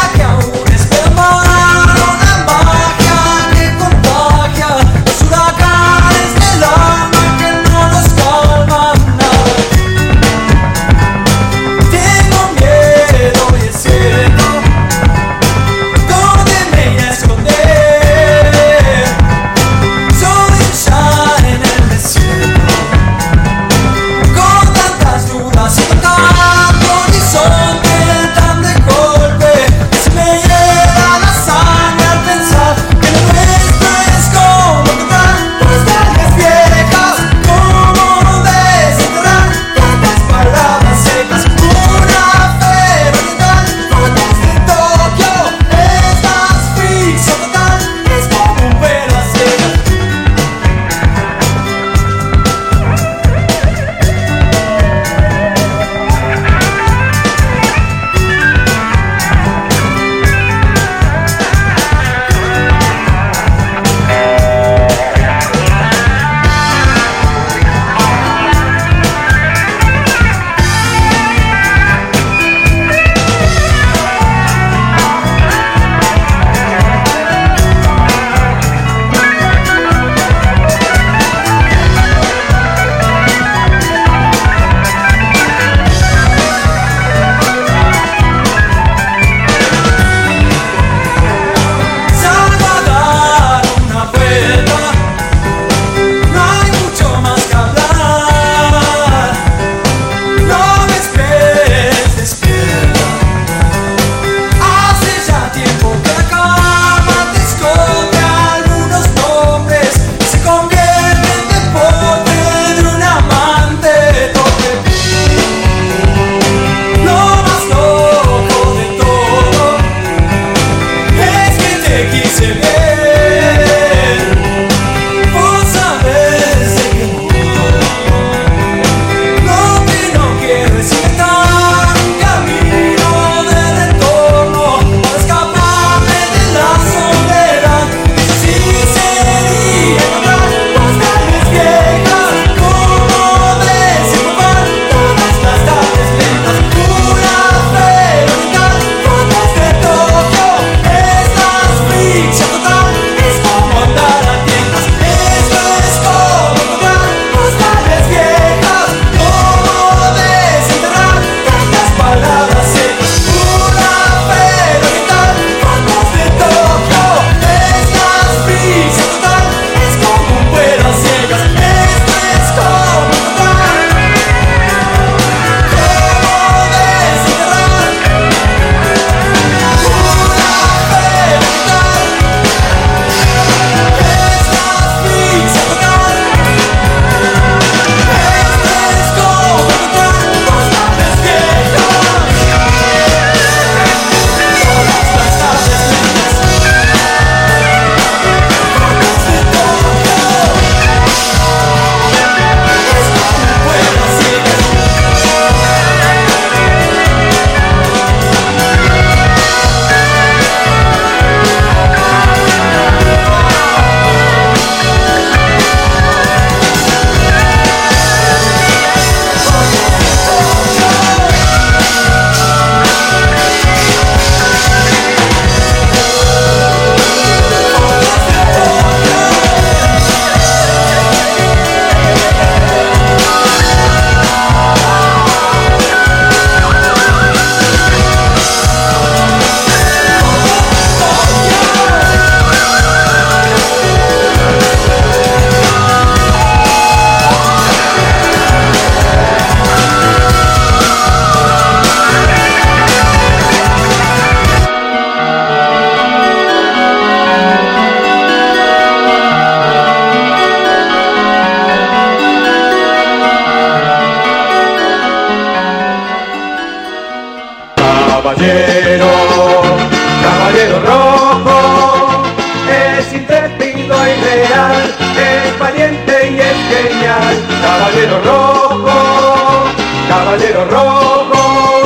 hay caballero rojo, caballero rojo.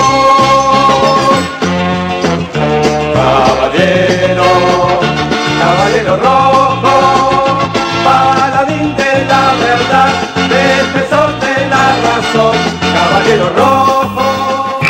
Caballero, caballero rojo, paladín de la verdad, defensor de la razón, caballero rojo.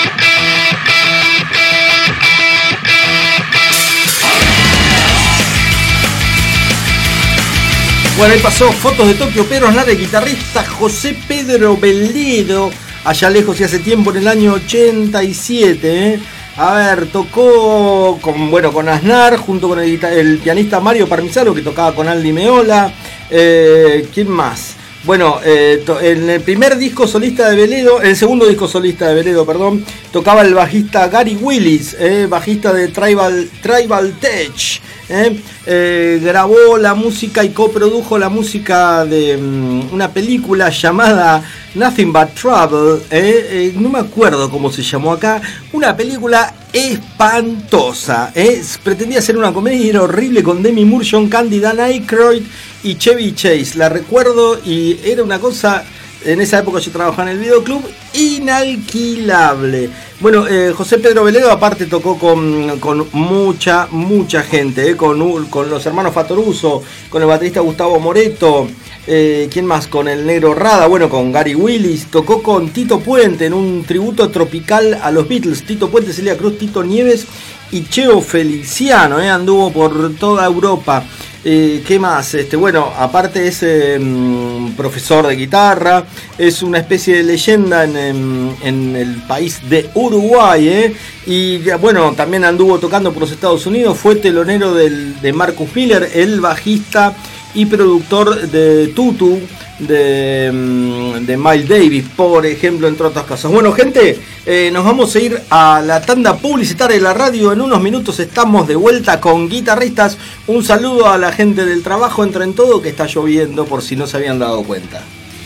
Bueno, ahí pasó Fotos de Tokio, Pedro Aznar, el guitarrista José Pedro Velledo, allá lejos y hace tiempo, en el año 87, A ver, tocó con Aznar, junto con el pianista Mario Parmisano, que tocaba con Aldi Meola. ¿Quién más? Bueno, en el primer disco solista de Velledo, el segundo disco solista de Velledo, perdón, tocaba el bajista Gary Willis, bajista de Tribal Tech. Grabó la música y coprodujo la música de una película llamada Nothing But Trouble, no me acuerdo cómo se llamó acá, una película espantosa, pretendía ser una comedia y era horrible, con Demi Moore, John Candy, Dan Aykroyd y Chevy Chase. La recuerdo y era una cosa, en esa época yo trabajaba en el videoclub, inalquilable. Bueno, José Pedro Velledo aparte tocó con mucha gente, con los hermanos Fatoruso, con el baterista Gustavo Moreto, ¿quién más? Con el Negro Rada, bueno, con Gary Willis, tocó con Tito Puente en un tributo tropical a los Beatles, Tito Puente, Celia Cruz, Tito Nieves y Cheo Feliciano, anduvo por toda Europa. ¿Qué más? Bueno, aparte es profesor de guitarra, es una especie de leyenda en el país de Uruguay, y bueno, también anduvo tocando por los Estados Unidos, fue telonero de Marcus Miller, el bajista y productor de Tutu, de Miles Davis, por ejemplo, entre otras cosas. Bueno, gente, nos vamos a ir a la tanda publicitaria de la radio. En unos minutos estamos de vuelta con Guitarristas. Un saludo a la gente del trabajo, Entren Todo, que está lloviendo, por si no se habían dado cuenta.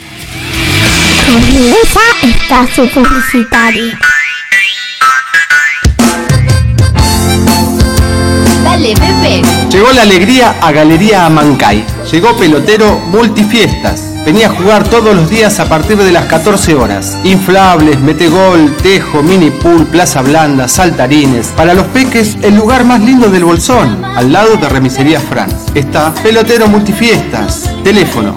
Comienza espacio publicitario. Dale, Pepe. Llegó la alegría a Galería Amancay. Llegó Pelotero Multifiestas. Venía a jugar todos los días a partir de las 14 horas. Inflables, metegol, tejo, mini pool, plaza blanda, saltarines. Para los peques, el lugar más lindo del Bolsón, al lado de Remisería Fran. Está Pelotero Multifiestas. Teléfono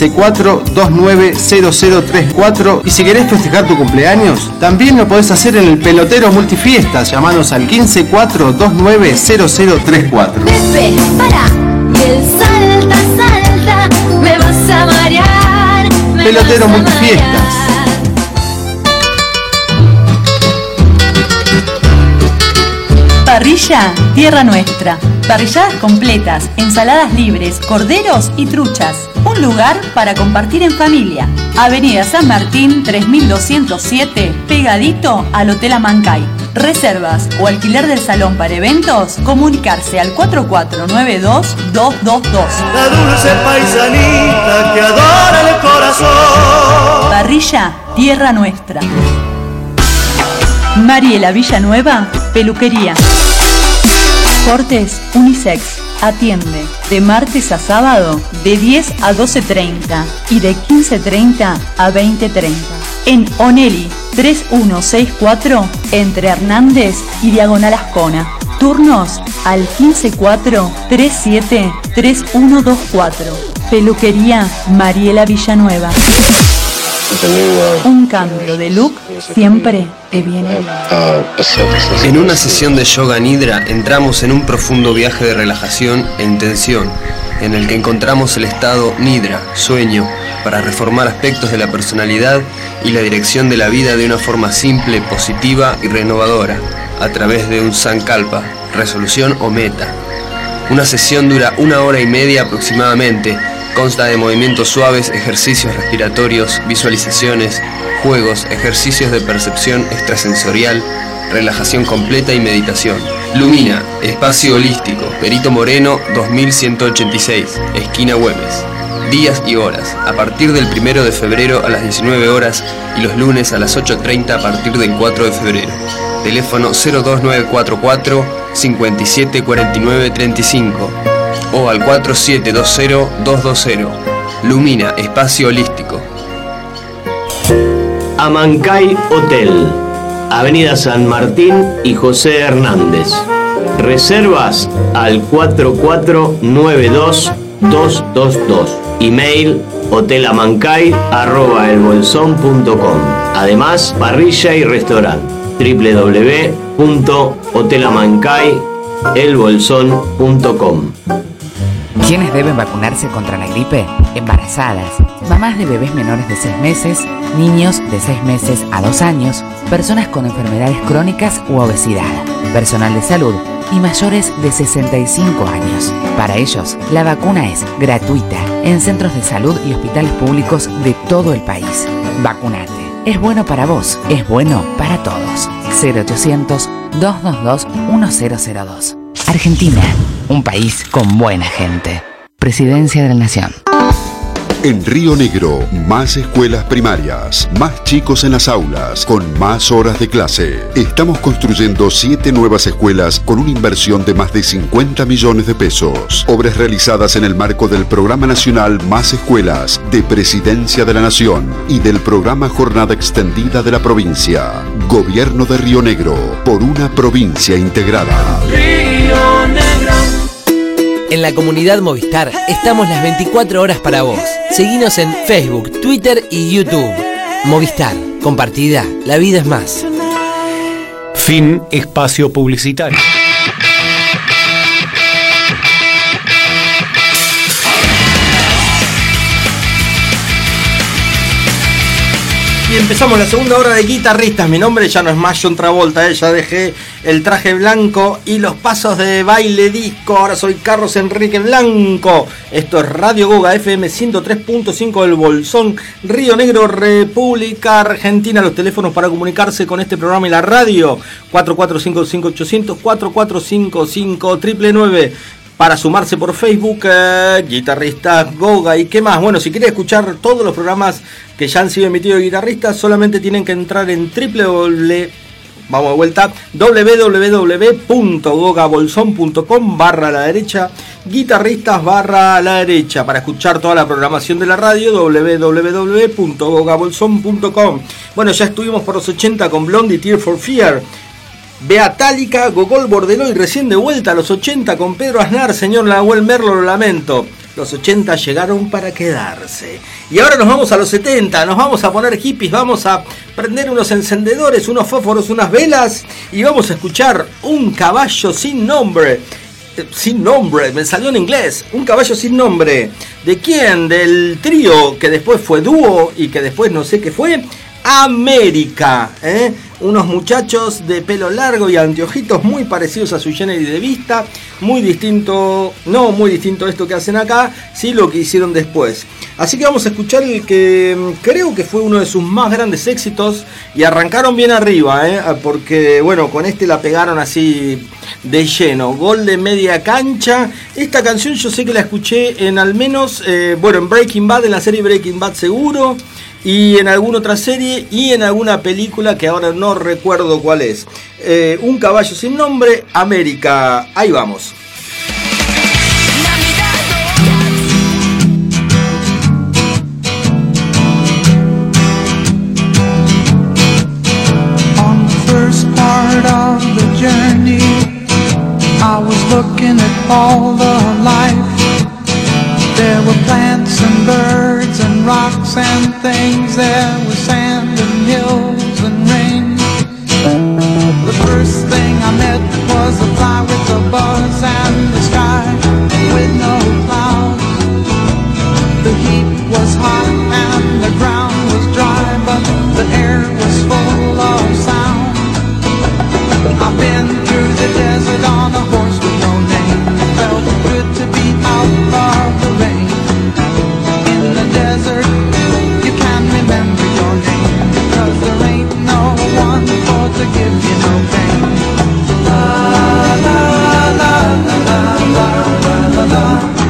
154-290034. Y si querés festejar tu cumpleaños, también lo podés hacer en el Pelotero Multifiestas. Llamanos al 154-290034. Pepe, para. Y el salta, salta, me vas a marear. Pelotero Multifiestas. Parrilla Tierra Nuestra. Parrilladas completas, ensaladas libres, corderos y truchas. Un lugar para compartir en familia. Avenida San Martín 3207, pegadito al Hotel Amancay. Reservas o alquiler del salón para eventos, comunicarse al 4492-222. La dulce paisanita que adora el corazón. Parrilla Tierra Nuestra. Mariela Villanueva, peluquería. Cortes unisex. Atiende de martes a sábado de 10 a 12:30 y de 15:30 a 20:30. En Onelli 3164 entre Hernández y Diagonal Ascona. Turnos al 154-373124. Peluquería Mariela Villanueva. Un cambio de look siempre te viene bien. En una sesión de yoga nidra entramos en un profundo viaje de relajación e intención, en el que encontramos el estado nidra, sueño, para reformar aspectos de la personalidad y la dirección de la vida de una forma simple, positiva y renovadora, a través de un sankalpa, resolución o meta. Una sesión dura 1 hora y media aproximadamente. Consta de movimientos suaves, ejercicios respiratorios, visualizaciones, juegos, ejercicios de percepción extrasensorial, relajación completa y meditación. Lumina, espacio holístico, Perito Moreno 2186, esquina Güemes. Días y horas, a partir del 1 de febrero a las 19 horas y los lunes a las 8:30 a partir del 4 de febrero. Teléfono 02944 574935 o al 4720-220. Lumina, espacio holístico. Amancay Hotel, Avenida San Martín y José Hernández. Reservas al 4492-222. Email hotelamancay@elbolsón.com. Además, parrilla y restaurante www.hotelamancayelbolsón.com. ¿Quiénes deben vacunarse contra la gripe? Embarazadas, mamás de bebés menores de 6 meses, niños de 6 meses a 2 años, personas con enfermedades crónicas u obesidad, personal de salud y mayores de 65 años. Para ellos, la vacuna es gratuita en centros de salud y hospitales públicos de todo el país. Vacunate. Es bueno para vos, es bueno para todos. 0800-222-1002. Argentina, un país con buena gente. Presidencia de la Nación. En Río Negro, más escuelas primarias, más chicos en las aulas, con más horas de clase. Estamos construyendo 7 nuevas escuelas con una inversión de más de 50 millones de pesos. Obras realizadas en el marco del Programa Nacional Más Escuelas de Presidencia de la Nación y del Programa Jornada Extendida de la Provincia. Gobierno de Río Negro, por una provincia integrada. Río Negro. En la comunidad Movistar estamos las 24 horas para vos. Seguinos en Facebook, Twitter y YouTube. Movistar, compartida, la vida es más. Fin espacio publicitario. Y empezamos la segunda hora de Guitarristas. Mi nombre ya no es más John Travolta, ya dejé el traje blanco y los pasos de baile disco. Ahora soy Carlos Enrique Blanco. Esto es Radio Goga FM 103.5 del Bolsón, Río Negro, República Argentina. Los teléfonos para comunicarse con este programa y la radio: 4455-800, 4455-999. Para sumarse por Facebook, Guitarristas Goga. ¿Y qué más? Bueno, si quieren escuchar todos los programas que ya han sido emitidos de Guitarristas, solamente tienen que entrar en www.gogabolson.com/a Guitarristas /a la derecha. Para escuchar toda la programación de la radio, www.gogabolson.com. Bueno, ya estuvimos por los 80 con Blondie, Tears for Fears. Beatálica, Gogol Bordeló y recién de vuelta a los 80 con Pedro Aznar. Señor Nahuel Merlo, lo lamento. Los 80 llegaron para quedarse. Y ahora nos vamos a los 70, nos vamos a poner hippies, vamos a prender unos encendedores, unos fósforos, unas velas y vamos a escuchar Un caballo sin nombre. Sin nombre, me salió en inglés. Un caballo sin nombre. ¿De quién? Del trío que después fue dúo y que después no sé qué fue. América, unos muchachos de pelo largo y anteojitos muy parecidos a su Generis de Vista, muy distinto, no muy distinto a esto que hacen acá, sí lo que hicieron después. Así que vamos a escuchar el que creo que fue uno de sus más grandes éxitos y arrancaron bien arriba, porque bueno, con este la pegaron así de lleno, gol de media cancha. Esta canción yo sé que la escuché en al menos, en Breaking Bad, en la serie Breaking Bad seguro, y en alguna otra serie y en alguna película que ahora no recuerdo cuál es. Un caballo sin nombre, América. Ahí vamos. On the first part of the journey, I was looking at all the life. There were plants and birds and rocks and things. There was sand and hills and rain. The first thing I met was a fly with a buzz and the sky with no clouds. The heat was hot and the ground was dry, but the air was full of sound. I've been through the desert on a horse with no name. It felt good to be out of the rain. In the desert, you can remember your name, because there ain't no one for to give you no pain. La la la la la la la la la.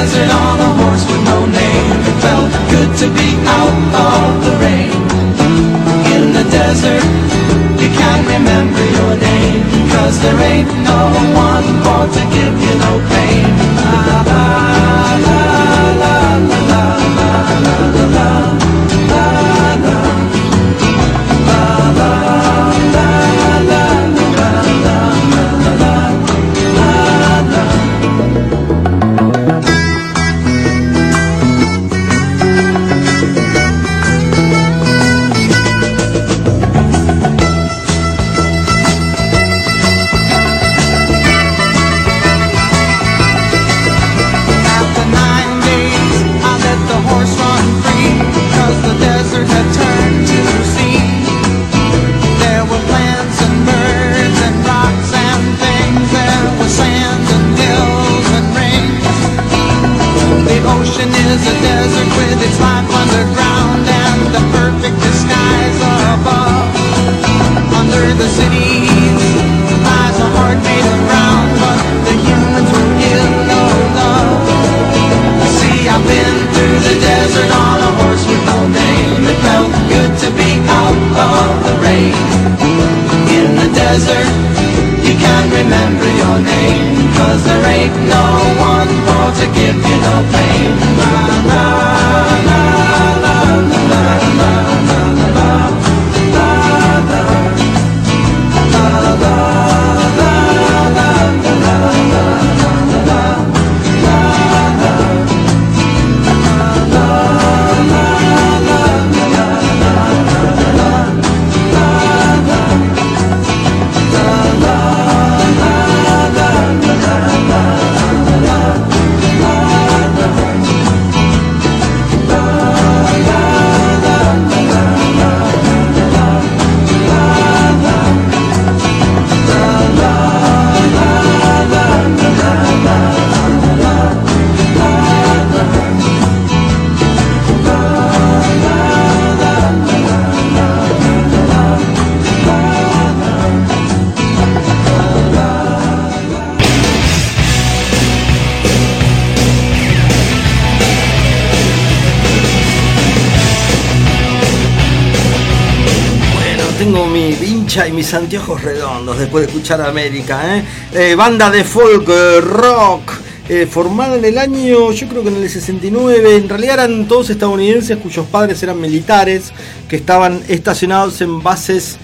desert on a horse with no name. It felt good to be out of the rain. In the desert, you can't remember your name, 'cause there ain't no one for to give you no pain. La la la la la la la la la la. Is a desert with its life underground and the perfect disguise above. Under the cities lies a heart made of brown, but the humans will give no love. See, I've been through the desert on a horse with no name. It felt good to be out of the rain. In the desert, you can't remember your name, 'cause there ain't no one for to give you no pain. La la la la la la la la la Tengo mi vincha y mis anteojos redondos después de escuchar a América, banda de folk rock, formada en el año, yo creo que en el 69. En realidad eran todos estadounidenses cuyos padres eran militares que estaban estacionados en bases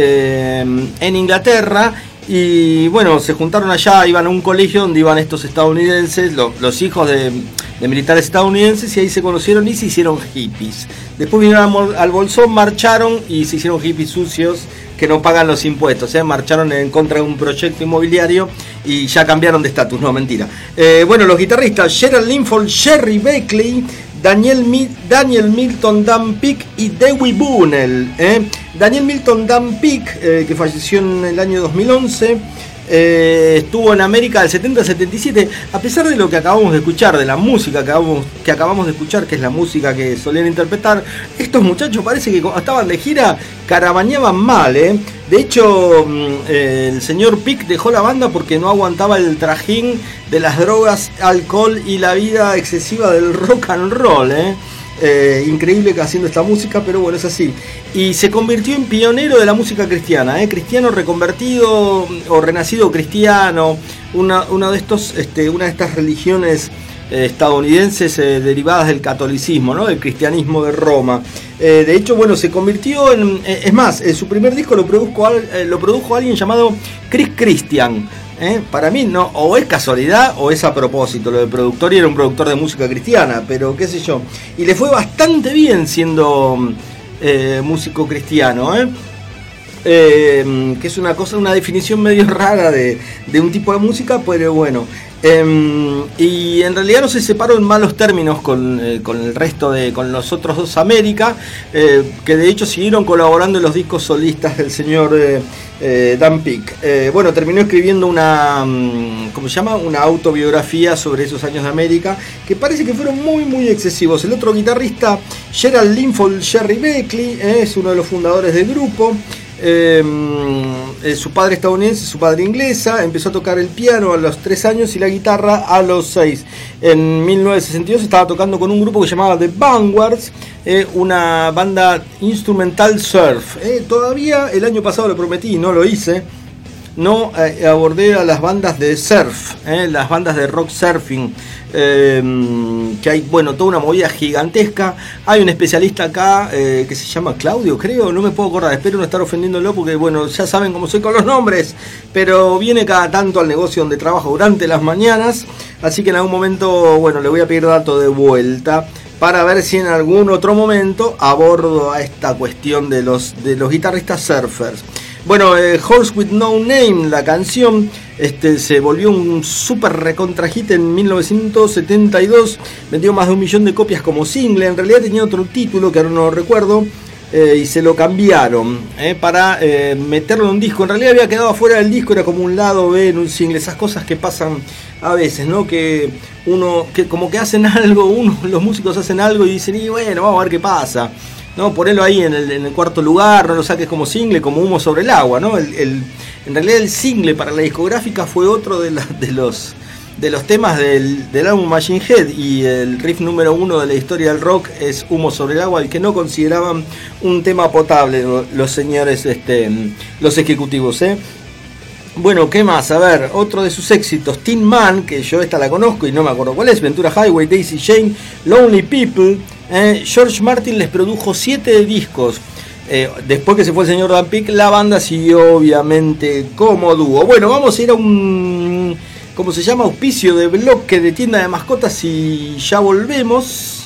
en Inglaterra. Y bueno, se juntaron allá, iban a un colegio donde iban estos estadounidenses, los hijos de militares estadounidenses, y ahí se conocieron y se hicieron hippies. Después vinieron al Bolsón, marcharon y se hicieron hippies sucios que no pagan los impuestos, marcharon en contra de un proyecto inmobiliario y ya cambiaron de estatus, no, mentira. Bueno, los guitarristas Gerald Linfold, Jerry Beckley, Daniel Milton Dan Peek y Dewey Bunnell. Daniel Milton Dan Peek, que falleció en el año 2011, estuvo en América del 70 al 77. A pesar de lo que acabamos de escuchar, de la música que acabamos de escuchar, que es la música que solían interpretar, estos muchachos parece que cuando estaban de gira carabañaban mal. De hecho, el señor Peek dejó la banda porque no aguantaba el trajín de las drogas, alcohol y la vida excesiva del rock and roll. Increíble que haciendo esta música, pero bueno, es así. Y se convirtió en pionero de la música cristiana, cristiano reconvertido o renacido cristiano, una de estas religiones estadounidenses derivadas del catolicismo, ¿no? Del cristianismo de Roma. De hecho, bueno, se convirtió en... es más, su primer disco lo produjo alguien llamado Chris Christian. Para mí no, o es casualidad o es a propósito lo del productor, y era un productor de música cristiana, pero qué sé yo. Y le fue bastante bien siendo músico cristiano, que es una definición medio rara de un tipo de música, pero bueno. Y en realidad no se separó en malos términos con el resto con los otros dos América, que de hecho siguieron colaborando en los discos solistas del señor Dan Peek. Bueno, terminó escribiendo una autobiografía sobre esos años de América, que parece que fueron muy muy excesivos. El otro guitarrista, Gerald Linfold, Jerry Beckley, es uno de los fundadores del grupo. su padre estadounidense, su padre inglesa. Empezó a tocar el piano a los 3 años y la guitarra a los 6. En 1962 estaba tocando con un grupo que se llamaba The Vanguards, una banda instrumental surf. Todavía el año pasado lo prometí y no lo hice. No abordé a las bandas de surf, las bandas de rock surfing, que hay, bueno, toda una movida gigantesca. Hay un especialista acá que se llama Claudio, creo, no me puedo acordar, espero no estar ofendiéndolo porque, bueno, ya saben cómo soy con los nombres, pero viene cada tanto al negocio donde trabajo durante las mañanas, así que en algún momento, bueno, le voy a pedir dato de vuelta para ver si en algún otro momento abordo a esta cuestión de los guitarristas surfers. Bueno, Horse with No Name, la canción, se volvió un super recontra hit en 1972, vendió más de 1 millón de copias como single. En realidad tenía otro título que ahora no recuerdo, y se lo cambiaron para meterlo en un disco. En realidad había quedado afuera del disco, era como un lado B en un single, esas cosas que pasan a veces, ¿no? Que como que hacen algo, los músicos hacen algo y dicen, y bueno, vamos a ver qué pasa. No, ponelo ahí en el cuarto lugar, no lo saques como single, como humo sobre el agua, ¿no? En realidad el single para la discográfica fue otro de los temas del álbum Machine Head, y el riff número 1 de la historia del rock es Humo sobre el agua, el que no consideraban un tema potable los señores, los ejecutivos, Bueno, ¿qué más? A ver, otro de sus éxitos, Tin Man, que yo esta la conozco y no me acuerdo cuál es, Ventura Highway, Daisy Jane, Lonely People. George Martin les produjo 7 discos. Después que se fue el señor Dan Peek, la banda siguió obviamente como dúo. Bueno, vamos a ir a un, ¿cómo se llama? Auspicio de bloque de tienda de mascotas y ya volvemos.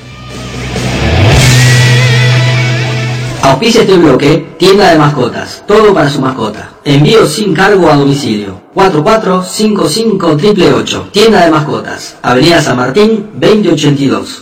Auspicia este bloque, tienda de mascotas, todo para su mascota. Envío sin cargo a domicilio. 445588. Tienda de mascotas, Avenida San Martín, 2082.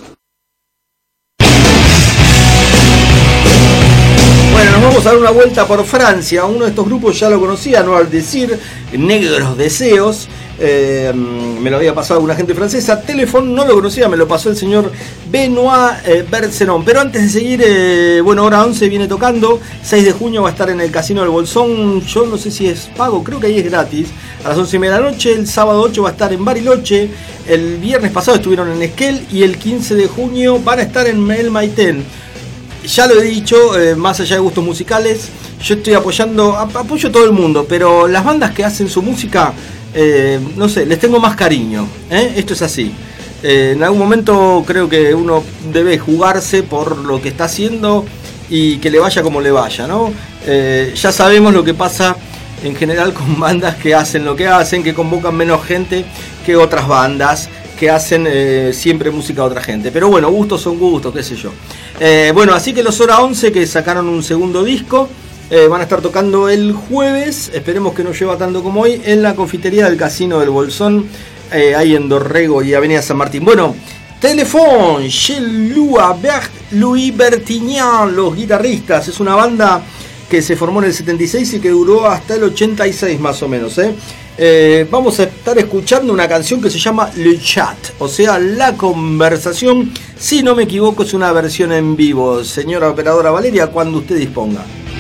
Bueno, nos vamos a dar una vuelta por Francia. Uno de estos grupos ya lo conocía, no al decir, Negros Deseos. Me lo había pasado una gente francesa. Telefón no lo conocía, me lo pasó el señor Benoit Bergeron. Pero antes de seguir, bueno, hora 11 viene tocando. 6 de junio va a estar en el Casino del Bolsón. Yo no sé si es pago, creo que ahí es gratis. A las 11:30 de la noche. El sábado 8 va a estar en Bariloche. El viernes pasado estuvieron en Esquel. Y el 15 de junio van a estar en El Maitén. Ya lo he dicho, más allá de gustos musicales, yo estoy apoyo a todo el mundo, pero las bandas que hacen su música, no sé, les tengo más cariño, esto es así. En algún momento creo que uno debe jugarse por lo que está haciendo y que le vaya como le vaya, ¿no? Ya sabemos lo que pasa en general con bandas que hacen lo que hacen, que convocan menos gente que otras bandas que hacen siempre música a otra gente. Pero bueno, gustos son gustos, qué sé yo. Bueno, así que los Hora 11, que sacaron un segundo disco, van a estar tocando el jueves, esperemos que no lleva tanto como hoy, en la confitería del Casino del Bolsón, ahí en Dorrego y Avenida San Martín. Bueno, Telefón, Louis Bertignan, los guitarristas. Es una banda que se formó en el 76 y que duró hasta el 86 más o menos, vamos a estar escuchando una canción que se llama Le Chat, o sea, la conversación. Si no me equivoco, es una versión en vivo. Señora operadora Valeria, cuando usted disponga.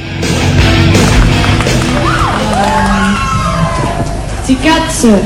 Cazzo.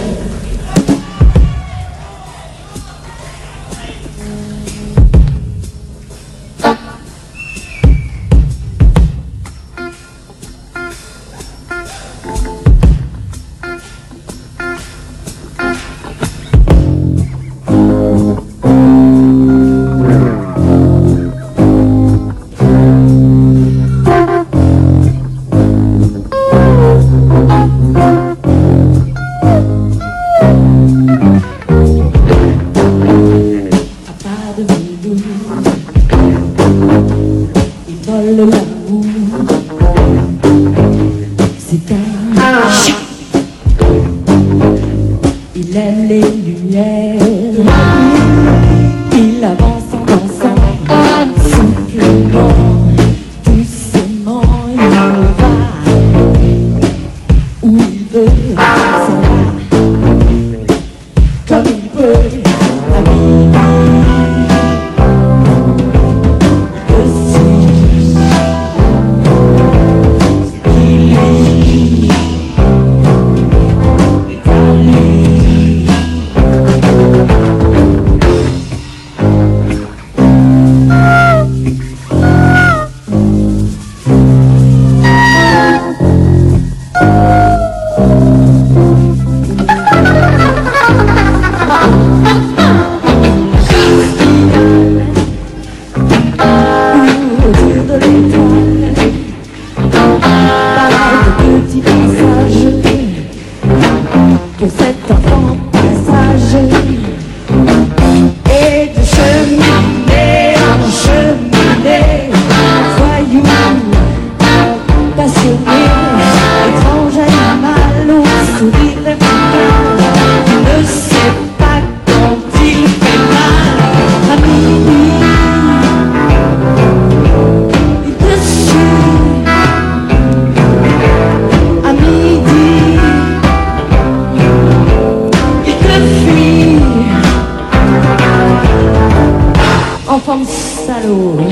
enfant salaud.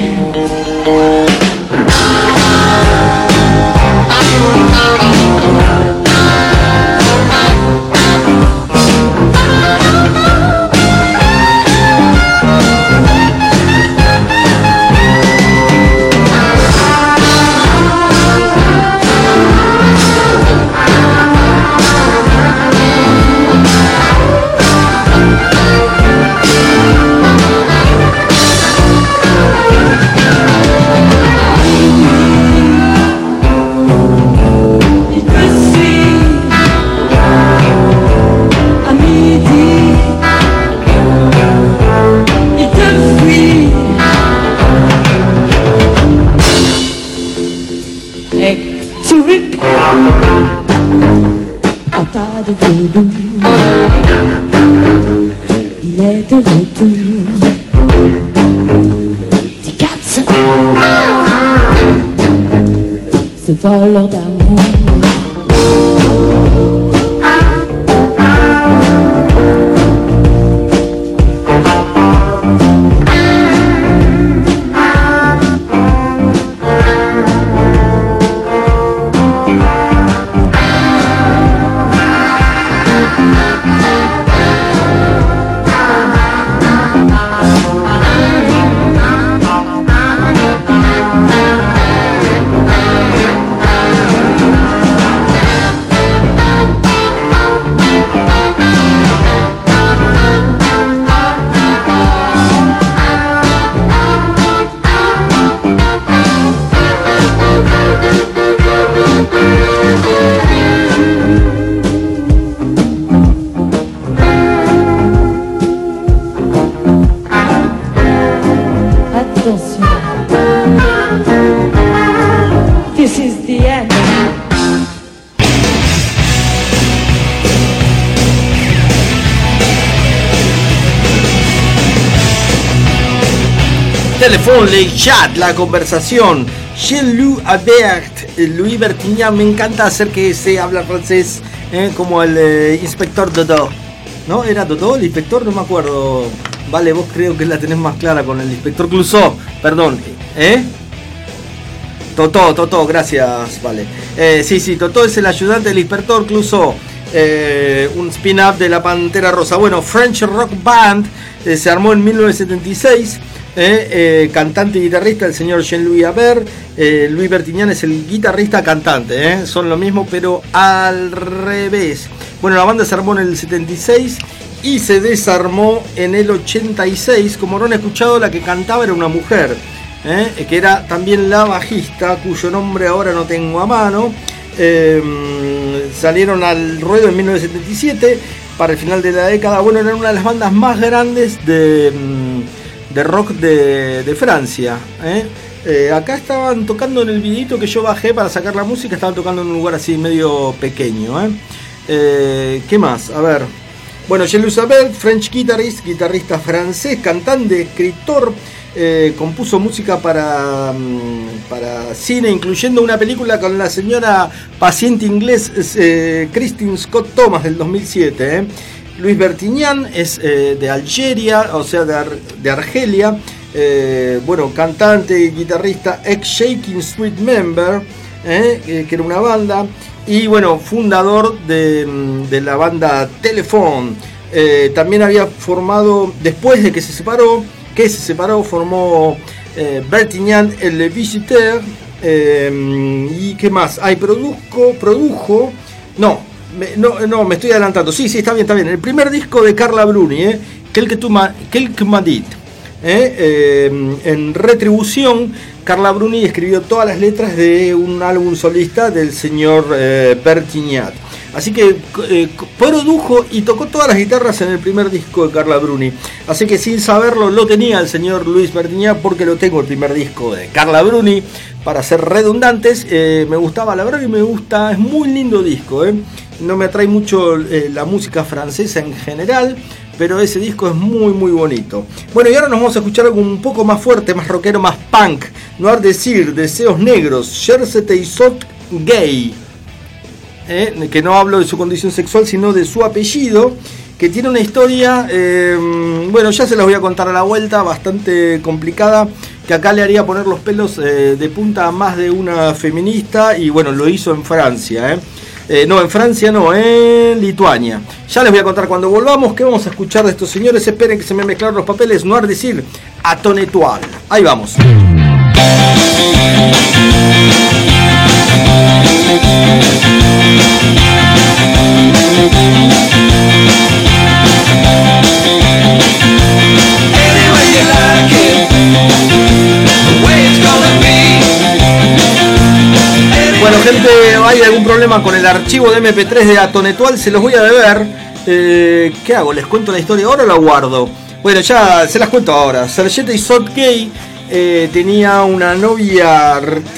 Il est de retour. Des cats ce voleur d'amour. This is the end. Téléphone, les chat, la conversación. Jean-Louis Albert, Louis Bertignac, me encanta hacer que se habla francés, como el inspector Dodo. ¿No? ¿Era Dodo el inspector? No me acuerdo. Vale, vos creo que la tenés más clara con el inspector Clouseau. Perdón. Totó, gracias, vale. Sí, Totó es el ayudante del inspector Clouseau. Un spin-off de La Pantera Rosa. Bueno, French Rock Band se armó en 1976. Cantante y guitarrista el señor Jean-Louis Albert. Louis Bertignac es el guitarrista cantante. Son lo mismo, pero al revés. Bueno, la banda se armó en el 76 y se desarmó en el 86. Como habrán escuchado, la que cantaba era una mujer, que era también la bajista, cuyo nombre ahora no tengo a mano. Salieron al ruedo en 1977, para el final de la década. Bueno, eran una de las bandas más grandes de rock de Francia. Acá estaban tocando en el videito que yo bajé para sacar la música, estaban tocando en un lugar así medio pequeño. ¿Qué más? A ver. Bueno, Jean-Louis Albert, French guitarist, guitarrista francés, cantante, escritor, compuso música para cine, incluyendo una película con la señora paciente inglés Christine Scott Thomas del 2007. Louis Bertignac es de Algeria, o sea, de Argelia. Bueno, cantante, guitarrista, ex Shaking Street member, que era una banda. Y bueno, fundador de la banda Téléphone. También había formado, después de que se separó, formó Bertignac el Visiteur. ¿Y qué más? Produjo. No, me estoy adelantando. Sí, está bien. El primer disco de Carla Bruni, Quelques Madit. En retribución, Carla Bruni escribió todas las letras de un álbum solista del señor Bertignac. Así que produjo y tocó todas las guitarras en el primer disco de Carla Bruni. Así que sin saberlo lo tenía el señor Louis Bertignac, porque lo tengo el primer disco de Carla Bruni. Para ser redundantes, me gustaba, la verdad que me gusta, es muy lindo disco. No me atrae mucho la música francesa en general, pero ese disco es muy muy bonito. Bueno, y ahora nos vamos a escuchar algo un poco más fuerte, más rockero, más punk. Noir Désir, Deseos Negros, Jersey Teisot Gay. Que no hablo de su condición sexual, sino de su apellido. que tiene una historia, bueno, ya se las voy a contar a la vuelta, bastante complicada, que acá le haría poner los pelos de punta a más de una feminista, y bueno, lo hizo en Francia, no, en Francia no, en Lituania. Ya les voy a contar cuando volvamos qué vamos a escuchar de estos señores. Esperen que se me mezclaron los papeles. Noir Désir, A ton étoile. Ahí vamos. Bueno, gente, hay algún problema con el archivo de MP3 de A ton étoile, se los voy a deber. ¿Qué hago? ¿Les cuento la historia ahora o la guardo? Bueno, ya se las cuento ahora. Sergette Ysotte-Gay tenía una novia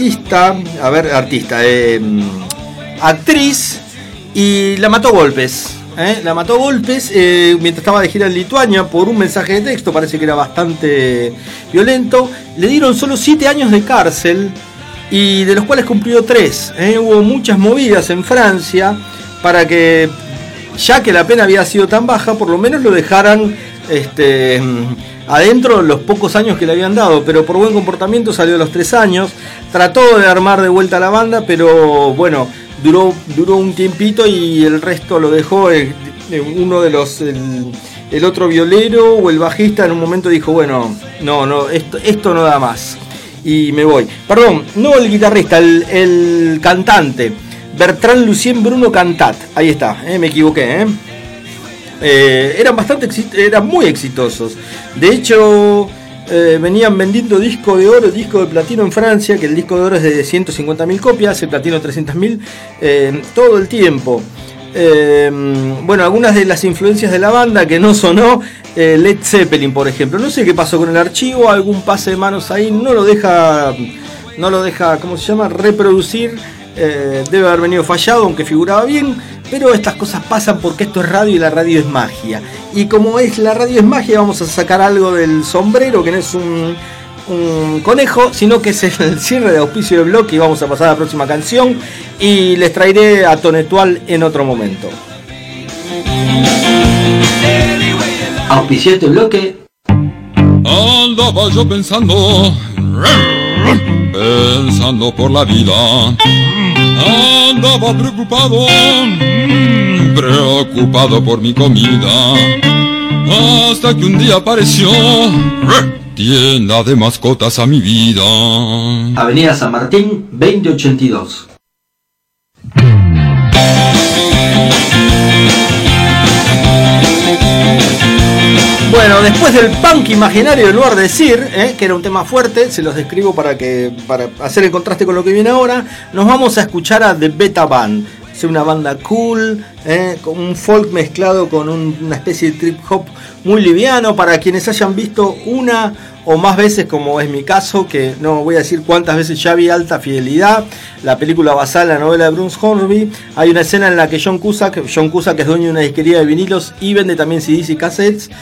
actriz, y la mató a golpes. La mató a golpes mientras estaba de gira en Lituania por un mensaje de texto, parece que era bastante violento. Le dieron solo 7 años de cárcel, y de los cuales cumplió 3. Hubo muchas movidas en Francia para que, ya que la pena había sido tan baja, por lo menos lo dejaran adentro los pocos años que le habían dado, pero por buen comportamiento salió a los 3 años. Trató de armar de vuelta a la banda, pero bueno, duró un tiempito y el resto lo dejó. Uno de los, el otro violero o el bajista, en un momento dijo, bueno, no, esto no da más, y me voy. Perdón, no el guitarrista, el cantante, Bertrand Lucien Bruno Cantat. Ahí está, me equivoqué. Eran muy exitosos. De hecho, venían vendiendo disco de oro, disco de platino en Francia, que el disco de oro es de 150.000 copias, el platino 300.000, todo el tiempo. Bueno, algunas de las influencias de la banda que no sonó, Led Zeppelin, por ejemplo. No sé qué pasó con el archivo, algún pase de manos ahí, no lo deja, ¿cómo se llama?, reproducir. Debe haber venido fallado, aunque figuraba bien, pero estas cosas pasan porque esto es radio y la radio es magia. Y como la radio es magia, vamos a sacar algo del sombrero, que no es un conejo, sino que es el cierre de auspicio de bloque, y vamos a pasar a la próxima canción y les traeré A ton étoile en otro momento. Auspicio este bloque. Andaba yo pensando por la vida, andaba preocupado por mi comida, hasta que un día apareció tienda de mascotas a mi vida. Avenida San Martín, 2082. Bueno, después del punk imaginario de Noir Désir, que era un tema fuerte, se los describo para hacer el contraste con lo que viene ahora, nos vamos a escuchar a The Beta Band. Es una banda cool, con un folk mezclado con una especie de trip hop muy liviano. Para quienes hayan visto una o más veces, como es mi caso, que no voy a decir cuántas veces ya vi Alta Fidelidad, la película basada en la novela de Bruce Hornsby, hay una escena en la que John Cusack es dueño de una disquería de vinilos y vende también CDs y cassettes.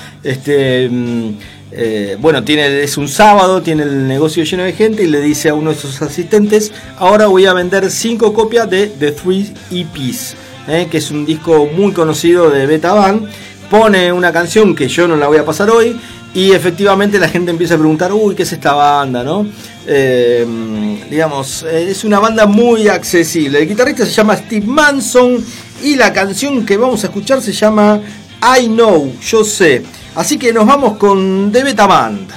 Bueno, es un sábado, tiene el negocio lleno de gente y le dice a uno de sus asistentes: ahora voy a vender 5 copias de The Three EPs, que es un disco muy conocido de Beta Band. Pone una canción que yo no la voy a pasar hoy, y efectivamente la gente empieza a preguntar: uy, ¿qué es esta banda?, ¿no? Es una banda muy accesible. El guitarrista se llama Steve Manson y la canción que vamos a escuchar se llama I Know, yo sé. Así que nos vamos con The Beta Band.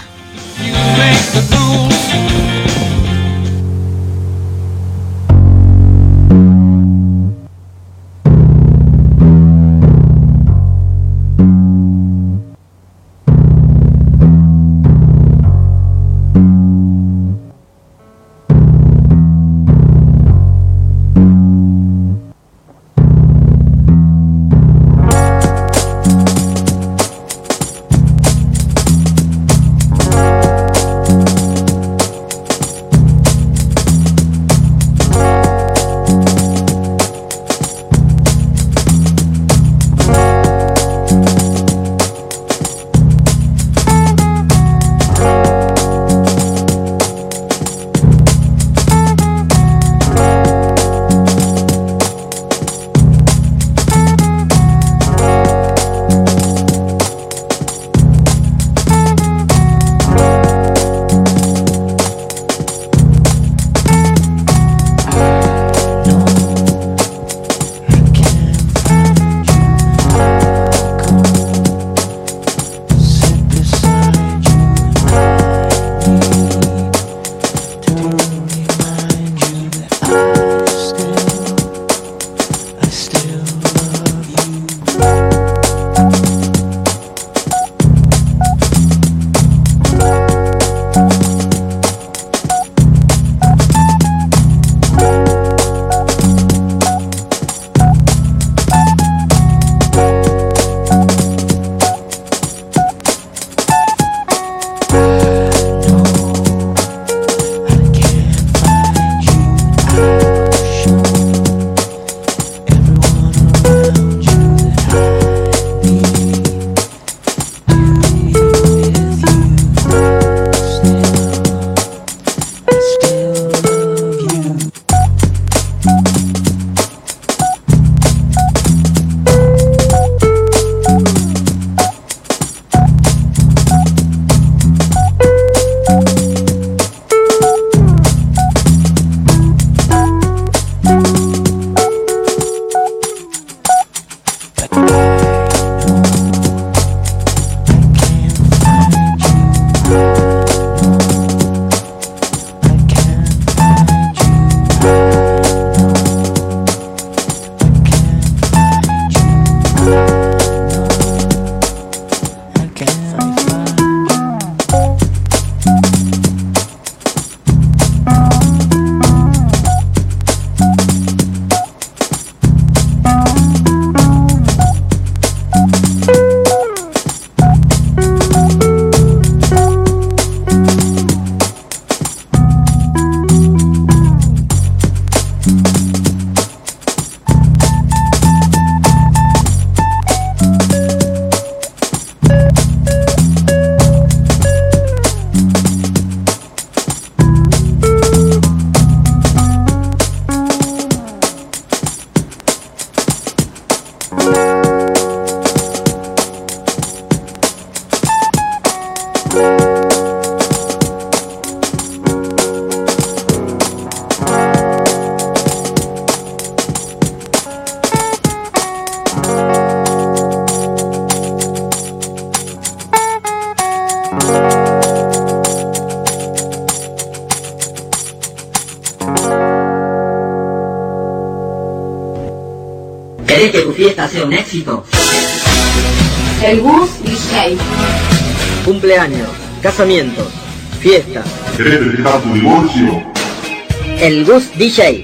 ¿Querés que tu fiesta sea un éxito? El Gus DJ. Cumpleaños, casamientos, fiestas. ¿Querés festejar tu divorcio? El Gus DJ.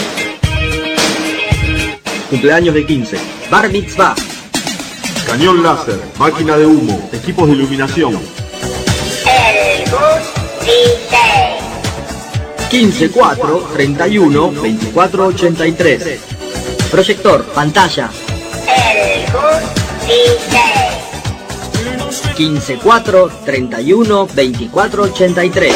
Cumpleaños de 15. Bar mitzvah. Cañón láser, máquina de humo, equipos de iluminación. El Gus DJ. 15 4 31 24 83. Proyector, pantalla. El Gus DJ. 15 4 31 24 83.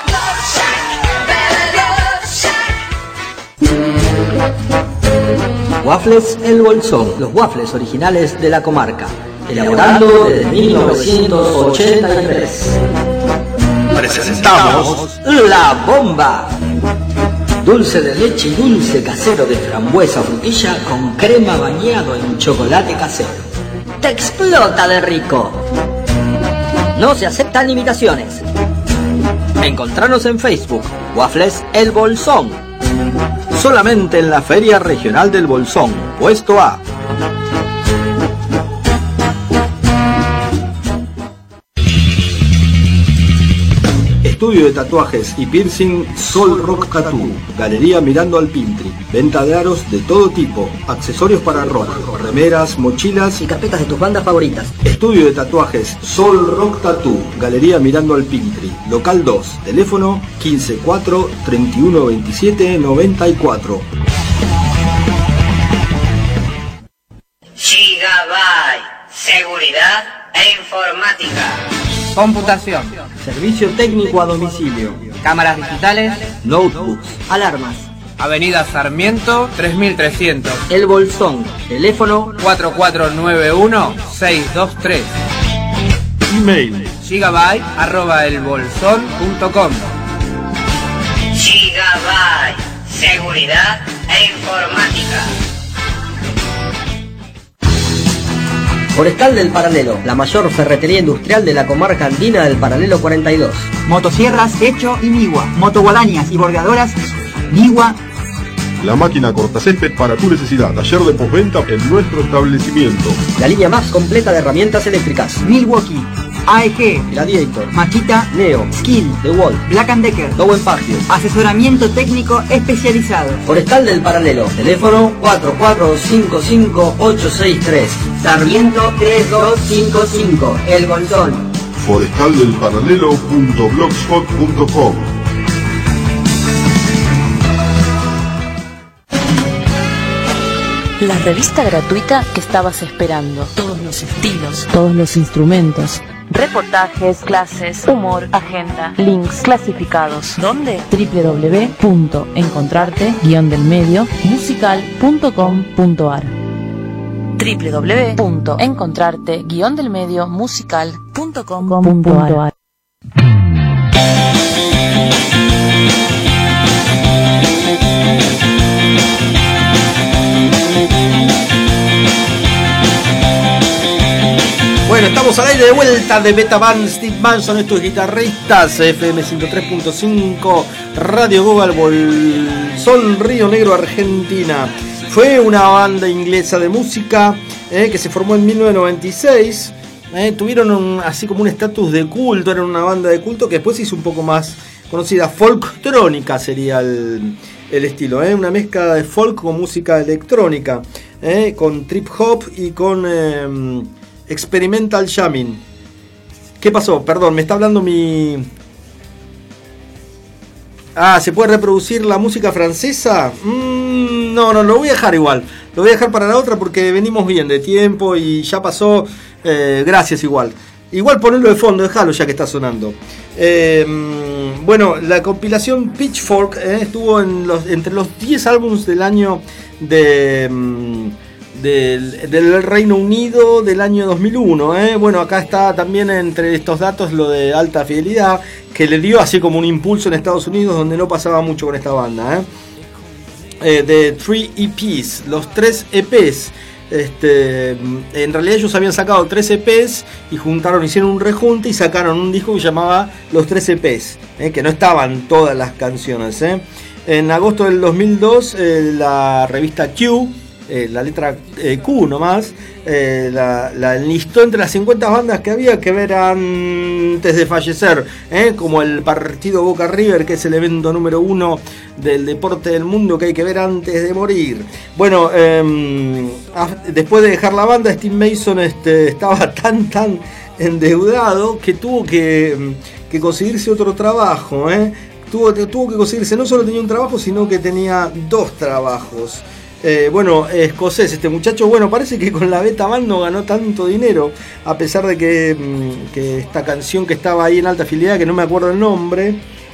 Waffles El Bolsón, los waffles originales de la comarca, elaborando desde 1983. Presentamos La Bomba. Dulce de leche y dulce casero de frambuesa frutilla con crema bañado en chocolate casero. ¡Te explota de rico! No se aceptan imitaciones. Encontranos en Facebook, Waffles El Bolsón. Solamente en la Feria Regional del Bolsón, puesto A. Estudio de tatuajes y piercing Sol Rock Tattoo. Galería mirando al Pintri. Venta de aros de todo tipo. Accesorios para rock. Remeras, mochilas y carpetas de tus bandas favoritas. Estudio de tatuajes Sol Rock Tattoo. Galería mirando al Pintri. Local 2. Teléfono 15 4 31 27 94. Gigabyte. Seguridad e informática. Computación. Servicio técnico a domicilio. Cámaras digitales. Notebooks. Alarmas. Avenida Sarmiento 3300. El Bolsón. Teléfono 4491-623. Email gigabyte@elbolsón.com. Gigabyte. Seguridad e informática. Forestal del Paralelo, la mayor ferretería industrial de la comarca andina del Paralelo 42. Motosierras Hecho y Niwa, motoguadañas y bordeadoras Niwa. La máquina cortacésped para tu necesidad. Taller de postventa en nuestro establecimiento. La línea más completa de herramientas eléctricas. Milwaukee, AEG, Gladiator, Makita, Neo, Skill, DeWalt, Black & Decker, Dowen Pagio. Asesoramiento técnico especializado. Forestal del Paralelo, teléfono 4455-863. Sarmiento 3255. El Bolsón. Forestaldelparalelo.blogspot.com. La revista gratuita que estabas esperando. Todos los estilos, todos los instrumentos. Reportajes, clases, humor, agenda, links clasificados. ¿Dónde? www.encontrarte-musical.com.ar www.encontrarte-musical.com.ar. Bueno, estamos al aire de vuelta de Betaban, Steve Manson, estos guitarristas, FM 103.5, Radio Google, Bolsón, Río Negro, Argentina. Fue una banda inglesa de música que se formó en 1996. Tuvieron así como un estatus de culto, eran una banda de culto que después se hizo un poco más conocida. Folktrónica sería el estilo, una mezcla de folk con música electrónica, con trip hop y con experimental jamming. ¿Qué pasó? Perdón, me está hablando mi... ¿se puede reproducir la música francesa? No, lo voy a dejar igual. Lo voy a dejar para la otra porque venimos bien de tiempo y ya pasó. Gracias igual. Igual ponerlo de fondo, déjalo ya que está sonando. Bueno, la compilación Pitchfork estuvo entre los 10 álbumes del año de del Reino Unido del año 2001. Bueno, acá está también entre estos datos lo de Alta Fidelidad, que le dio así como un impulso en Estados Unidos, donde no pasaba mucho con esta banda. De 3 EPs, los 3 EPs. En realidad ellos habían sacado 3 EPs y hicieron un rejunte y sacaron un disco que llamaba Los 3 EPs, que no estaban todas las canciones. En agosto del 2002 la revista Q, la letra Q nomás, la enlistó entre las 50 bandas que había que ver antes de fallecer, como el partido Boca River, que es el evento número 1 del deporte del mundo que hay que ver antes de morir. Bueno, después de dejar la banda, Steve Mason estaba tan endeudado que tuvo que conseguirse otro trabajo. Tuvo que conseguirse, no solo tenía un trabajo, sino que tenía 2 trabajos. Bueno, escocés este muchacho. Bueno, parece que con la Beta Band no ganó tanto dinero, a pesar de que esta canción que estaba ahí en Alta Fidelidad, que no me acuerdo el nombre,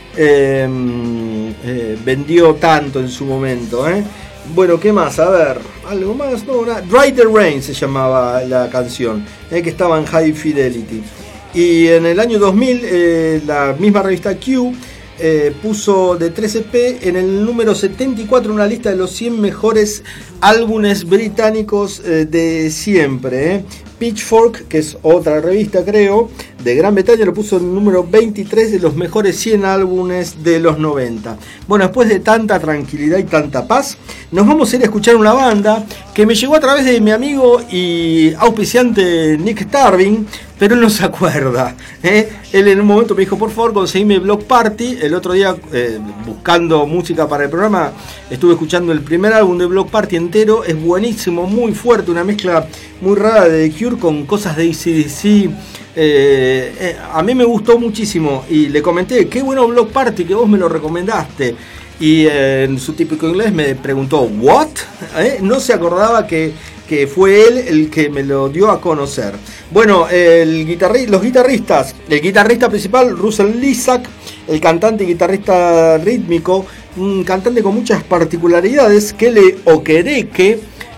vendió tanto en su momento. Bueno, ¿qué más? A ver, algo más. No, Dry the Rain se llamaba la canción, que estaba en High Fidelity. Y en el año 2000 la misma revista Q puso de 3EP en el número 74 una lista de los 100 mejores álbumes británicos de siempre. Pitchfork, que es otra revista creo, de Gran Bretaña, lo puso en el número 23 de los mejores 100 álbumes de los 90. Bueno, después de tanta tranquilidad y tanta paz, nos vamos a ir a escuchar una banda que me llegó a través de mi amigo y auspiciante Nick Starving, pero él no se acuerda. Él en un momento me dijo, por favor, conseguime Block Party. El otro día, buscando música para el programa, estuve escuchando el primer álbum de Block Party entero. Es buenísimo, muy fuerte, una mezcla muy rara de The Cure con cosas de AC/DC. A mí me gustó muchísimo y le comenté, qué bueno Block Party, que vos me lo recomendaste. Y en su típico inglés me preguntó, ¿what? No se acordaba que fue él el que me lo dio a conocer. Bueno, los guitarristas, el guitarrista principal, Russell Lissack, el cantante y guitarrista rítmico, un cantante con muchas particularidades, Kele Okereke.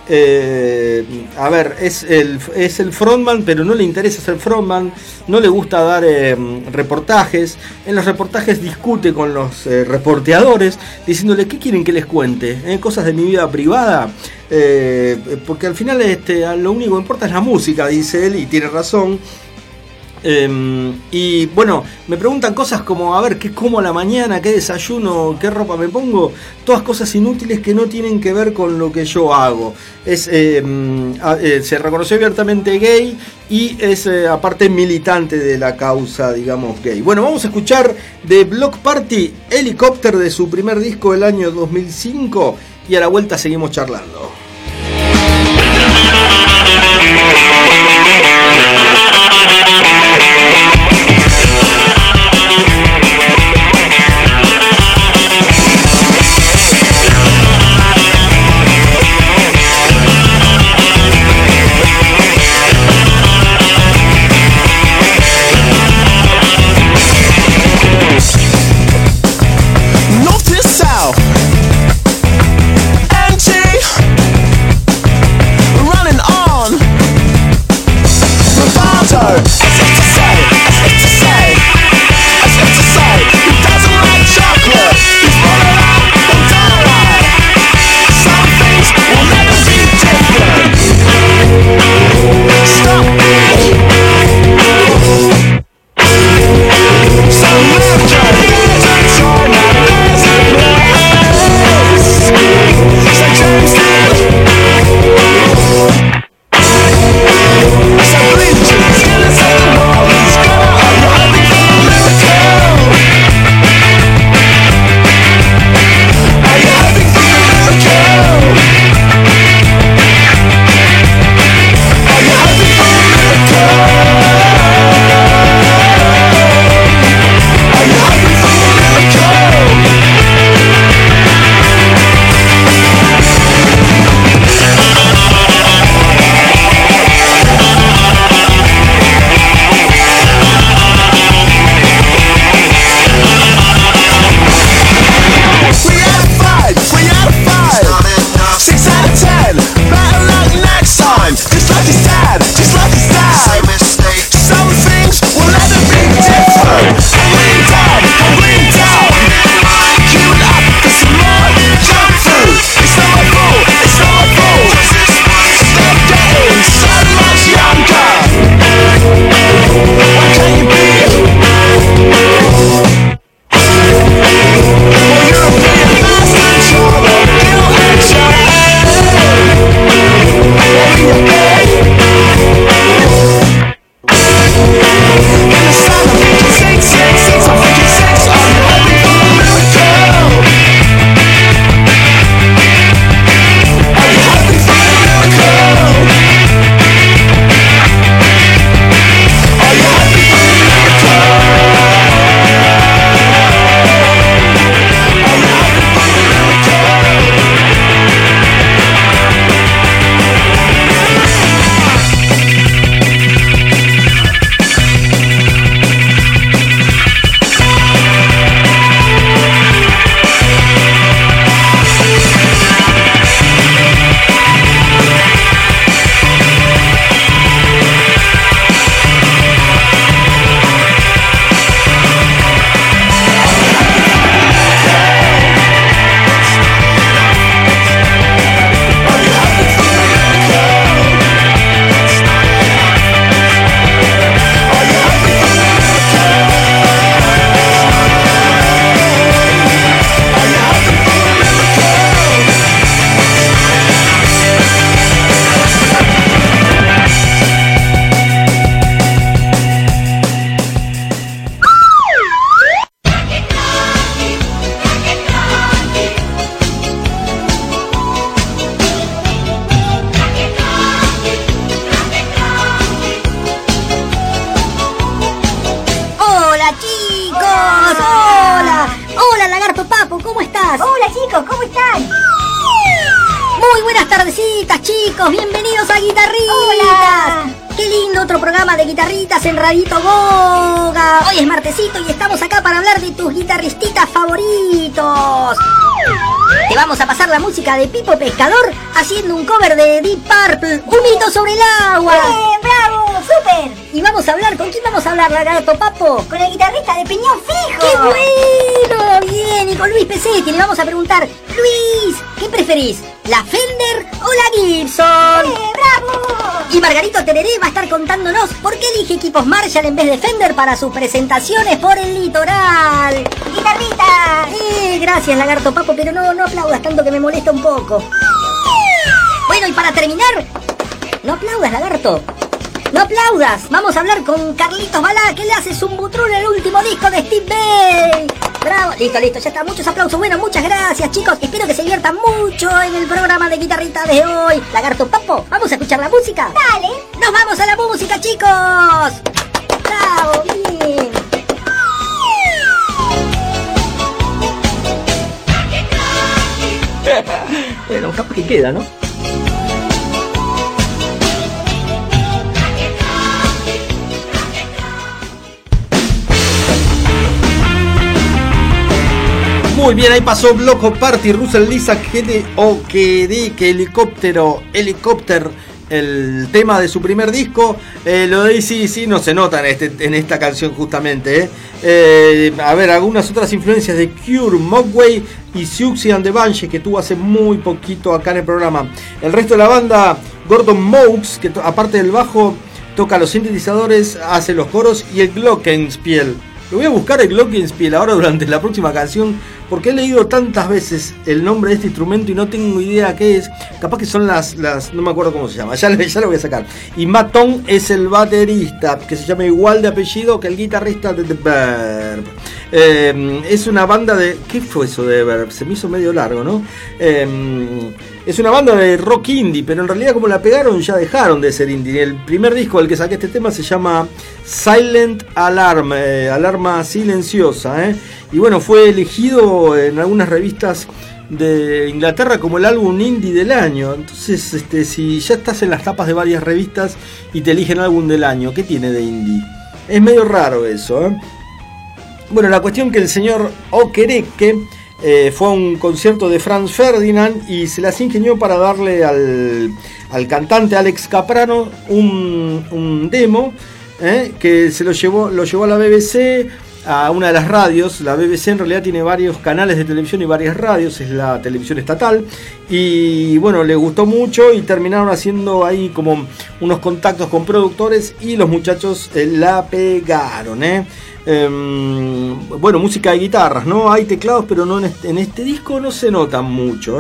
A ver, es el frontman, pero no le interesa ser frontman, no le gusta dar reportajes. En los reportajes discute con los reporteadores, diciéndole, ¿qué quieren que les cuente? Cosas de mi vida privada, porque al final lo único que importa es la música, dice él, y tiene razón. Y bueno, me preguntan cosas como, a ver, ¿qué como a la mañana? ¿Qué desayuno? ¿Qué ropa me pongo? Todas cosas inútiles que no tienen que ver con lo que yo hago. Se reconoció abiertamente gay y es aparte militante de la causa, digamos, gay. Bueno, vamos a escuchar de Block Party, Helicopter, de su primer disco del año 2005, y a la vuelta seguimos charlando. running on chicos, ¿cómo están? Muy buenas tardecitas, chicos, bienvenidos a Guitarritas. ¡Hola! Qué lindo otro programa de guitarritas en Radito Goga. Hoy es martesito y estamos acá para hablar de tus guitarristitas favoritos. Te vamos a pasar la música de Pipo Pescador haciendo un cover de Deep Purple, Un mito sobre el agua. ¡Bien, bravo! ¡Súper! Y vamos a hablar, ¿con quién vamos a hablar, Lagarto Papo? Con el guitarrista de Piñón Fijo. ¡Qué bueno! Bien, y con Luis Pesetti le vamos a preguntar, Luis, ¿qué preferís? ¿La Fender o la Gibson? ¡Bravo! Y Margarito Tereré va a estar contándonos por qué elige equipos Marshall en vez de Fender para sus presentaciones por el litoral. ¡Guitarrita! Gracias, Lagarto Papo, pero no aplaudas tanto que me molesta un poco. Bueno, y para terminar, no aplaudas, Lagarto. No aplaudas. Vamos a hablar con Carlitos Balá, que le hace Zumbutrul el último disco de Steve Vai. Bravo. Listo, ya está. Muchos aplausos. Bueno, muchas gracias, chicos. Espero que se diviertan mucho en el programa de guitarrita de hoy. Lagarto Papo, ¿vamos a escuchar la música? Dale. Nos vamos a la música, chicos. Bravo, bien. Bueno, capaz que queda, ¿no? Muy bien, ahí pasó Bloco Party, Russell Lisa, que helicóptero, el tema de su primer disco. Lo de sí, no se nota en esta canción justamente. A ver, algunas otras influencias de Cure, Mogwai y Siouxsie and the Banshees, que tuvo hace muy poquito acá en el programa. El resto de la banda, Gordon Moukes, que aparte del bajo toca los sintetizadores, hace los coros, y el glockenspiel. Lo voy a buscar el glockenspiel ahora durante la próxima canción, porque he leído tantas veces el nombre de este instrumento y no tengo idea qué es. Capaz que son las no me acuerdo cómo se llama, ya lo voy a sacar. Y Matt Tong es el baterista, que se llama igual de apellido que el guitarrista de The Verb. Es una banda de... ¿Qué fue eso de The Verb? Se me hizo medio largo, ¿no? Es una banda de rock indie, pero en realidad como la pegaron ya dejaron de ser indie. El primer disco del que saqué este tema se llama Silent Alarm, alarma silenciosa, y bueno, fue elegido en algunas revistas de Inglaterra como el álbum indie del año. Entonces, si ya estás en las tapas de varias revistas y te eligen álbum del año, ¿qué tiene de indie? Es medio raro eso, Bueno, la cuestión que el señor Okereke fue a un concierto de Franz Ferdinand y se las ingenió para darle al cantante Alex Caprano un demo, que se lo llevó a la BBC, a una de las radios. La BBC en realidad tiene varios canales de televisión y varias radios, es la televisión estatal, y bueno, le gustó mucho y terminaron haciendo ahí como unos contactos con productores y los muchachos la pegaron, Bueno, música de guitarras, ¿no? Hay teclados, pero no en este disco no se notan mucho,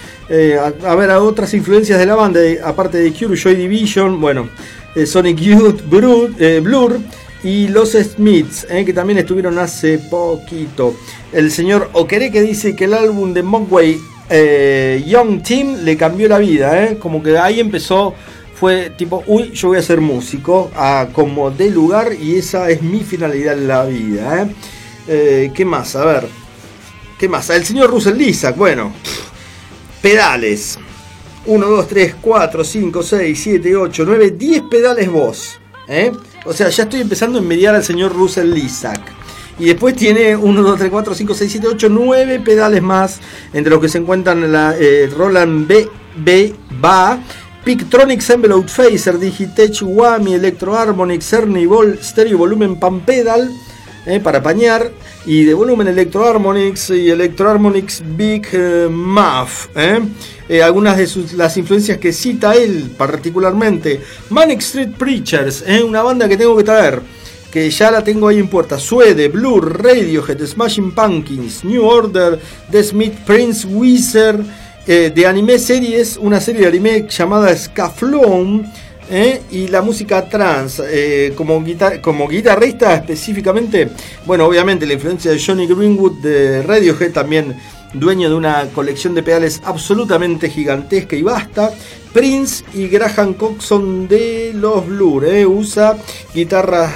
A ver, otras influencias de la banda, aparte de Cure, Joy Division, bueno, Sonic Youth, Blur y los Smiths, que también estuvieron hace poquito. El señor Okereke dice que el álbum de Mogwai, Young Team, le cambió la vida, como que ahí empezó. Fue tipo, uy, yo voy a ser músico, como de lugar, y esa es mi finalidad en la vida, ¿Qué más? A ver, ¿qué más? El señor Russell Lisa, bueno, pedales. 1, 2, 3, 4, 5, 6, 7, 8, 9, 10 pedales voz, O sea, ya estoy empezando a envidiar al señor Russell Lisak. Y después tiene 1, 2, 3, 4, 5, 6, 7, 8, 9 pedales más, entre los que se encuentran la Roland B-Ba, Pictronics Envelope Phaser, Digitech, Whammy, Electro Harmonix, Ernie Ball, Stereo Volumen Pan Pedal, para pañar, y de volumen Electro Harmonix y Electro Harmonix Big Muff, algunas de las influencias que cita él particularmente: Manic Street Preachers, una banda que tengo que traer, que ya la tengo ahí en puerta, Suede, Blur, Radiohead, Smashing Pumpkins, New Order, The Smith, Prince, Weezer, de anime series, una serie de anime llamada Scaflón, y la música trans, como guitarrista específicamente, bueno, obviamente la influencia de Johnny Greenwood de Radiohead, también dueño de una colección de pedales absolutamente gigantesca y vasta. Prince y Graham Coxon de los Blur, usa guitarras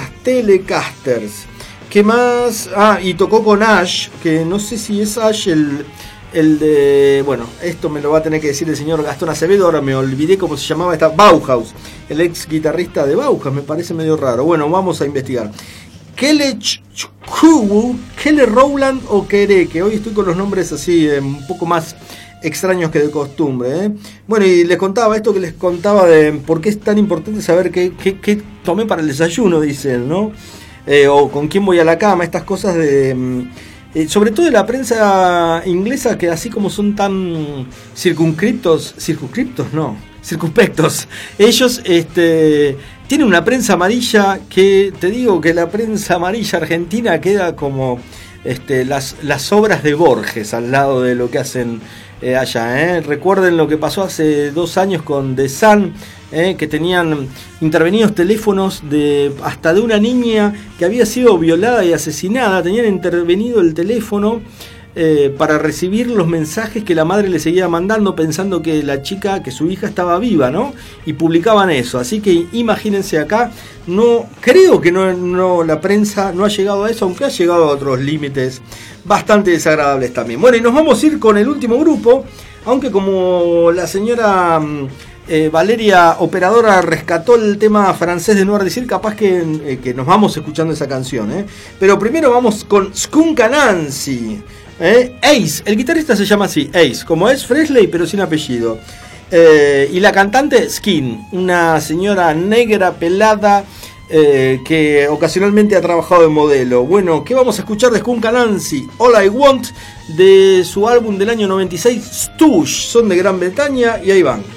Telecasters. ¿Qué más? Y tocó con Ash, que no sé si es Ash el de... Bueno, esto me lo va a tener que decir el señor Gastón Acevedo, ahora me olvidé cómo se llamaba esta... Bauhaus, el ex guitarrista de Bauhaus, me parece medio raro. Bueno, vamos a investigar. Kele Rowland o Kere, que hoy estoy con los nombres así un poco más extraños que de costumbre, ¿eh? Bueno, y les contaba esto que les contaba de por qué es tan importante saber qué tomé para el desayuno, dicen, ¿no? O con quién voy a la cama, estas cosas de... sobre todo de la prensa inglesa, que así como son tan circunspectos, ellos tienen una prensa amarilla que, te digo que la prensa amarilla argentina queda como las obras de Borges al lado de lo que hacen allá. Recuerden lo que pasó hace 2 años con The Sun, que tenían intervenidos teléfonos hasta de una niña que había sido violada y asesinada. Tenían intervenido el teléfono para recibir los mensajes que la madre le seguía mandando, pensando que su hija estaba viva, ¿no? Y publicaban eso. Así que imagínense acá, creo que la prensa no ha llegado a eso, aunque ha llegado a otros límites bastante desagradables también. Bueno, y nos vamos a ir con el último grupo, aunque como la señora Valeria Operadora rescató el tema francés de Noir Désir, capaz que nos vamos escuchando esa canción, Pero primero vamos con Skunk Anansi. Ace, el guitarrista se llama así, Ace, como es Frehley pero sin apellido. Y la cantante Skin, una señora negra pelada que ocasionalmente ha trabajado de modelo. Bueno, ¿qué vamos a escuchar de Skunk Anansi? All I Want, de su álbum del año 96, Stooge. Son de Gran Bretaña y ahí van.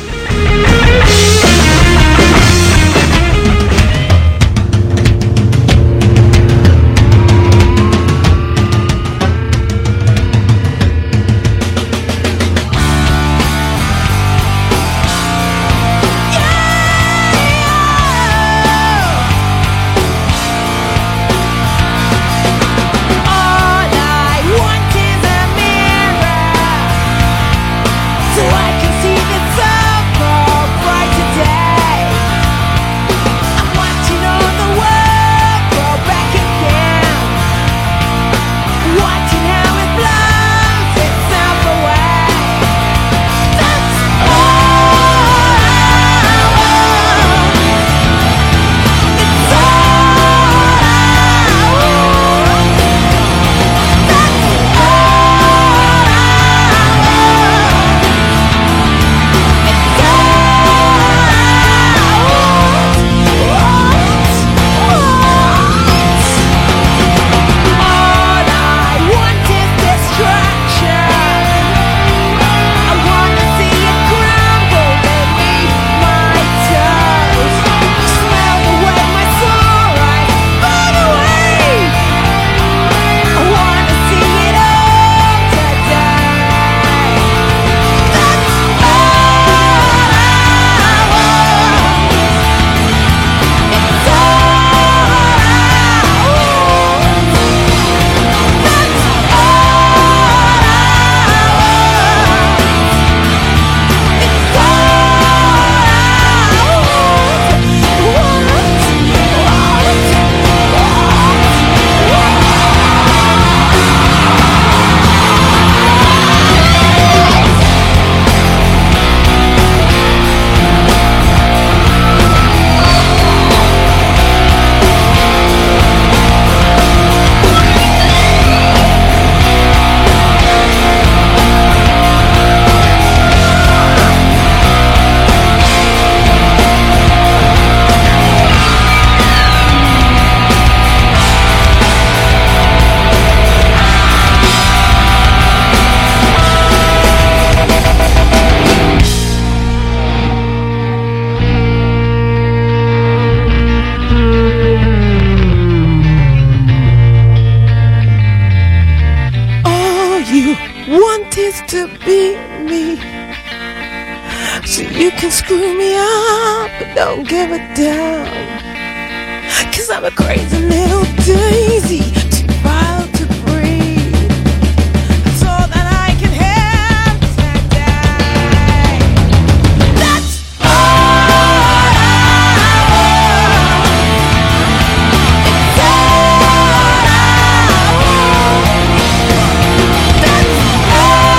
to be me. So you can screw me up, but don't give a damn. 'Cause I'm a crazy little daisy, too wild to breathe. That's all that I can have today. That's all I want. It's all I want. That's all I want.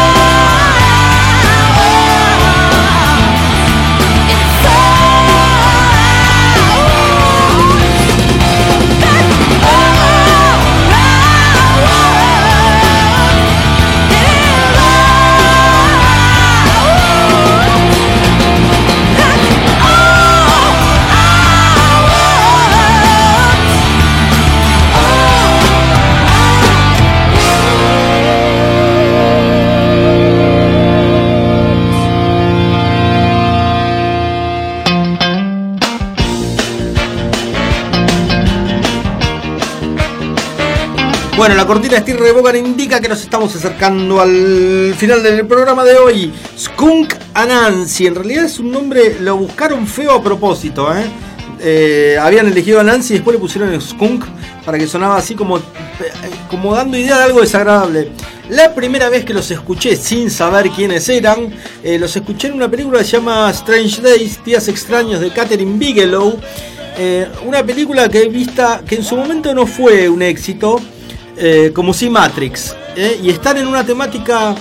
Bueno, la cortina de Steve Ray Vaughan indica que nos estamos acercando al final del programa de hoy. Skunk Anansi, en realidad es un nombre, lo buscaron feo a propósito, habían elegido a Nancy y después le pusieron Skunk para que sonaba así como dando idea de algo desagradable. La primera vez que los escuché sin saber quiénes eran, los escuché en una película que se llama Strange Days, Días Extraños, de Katherine Bigelow. Una película que en su momento no fue un éxito, como si Matrix, y están en una temática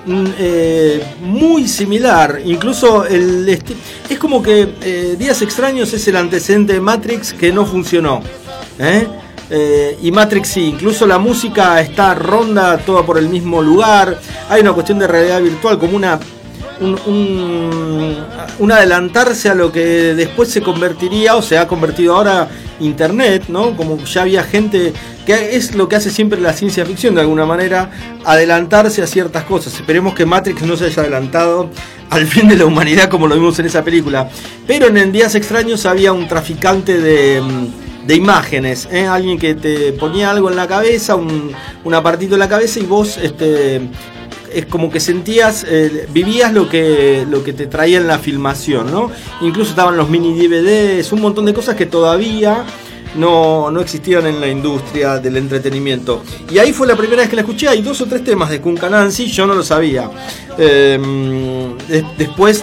muy similar. Incluso es como que Días Extraños es el antecedente de Matrix que no funcionó, y Matrix sí. Incluso la música ronda toda por el mismo lugar. Hay una cuestión de realidad virtual como un adelantarse a lo que después se convertiría, o se ha convertido ahora, Internet, ¿no? Como ya había gente, que es lo que hace siempre la ciencia ficción de alguna manera, adelantarse a ciertas cosas. Esperemos que Matrix no se haya adelantado al fin de la humanidad como lo vimos en esa película. Pero en Días Extraños había un traficante de imágenes, alguien que te ponía algo en la cabeza, un apartito en la cabeza, y vos es como que sentías, vivías lo que te traía en la filmación, ¿no? Incluso estaban los mini DVDs, un montón de cosas que todavía no existían en la industria del entretenimiento. Y ahí fue la primera vez que la escuché. Hay 2 o 3 temas de Skunk Anansi, yo no lo sabía. Después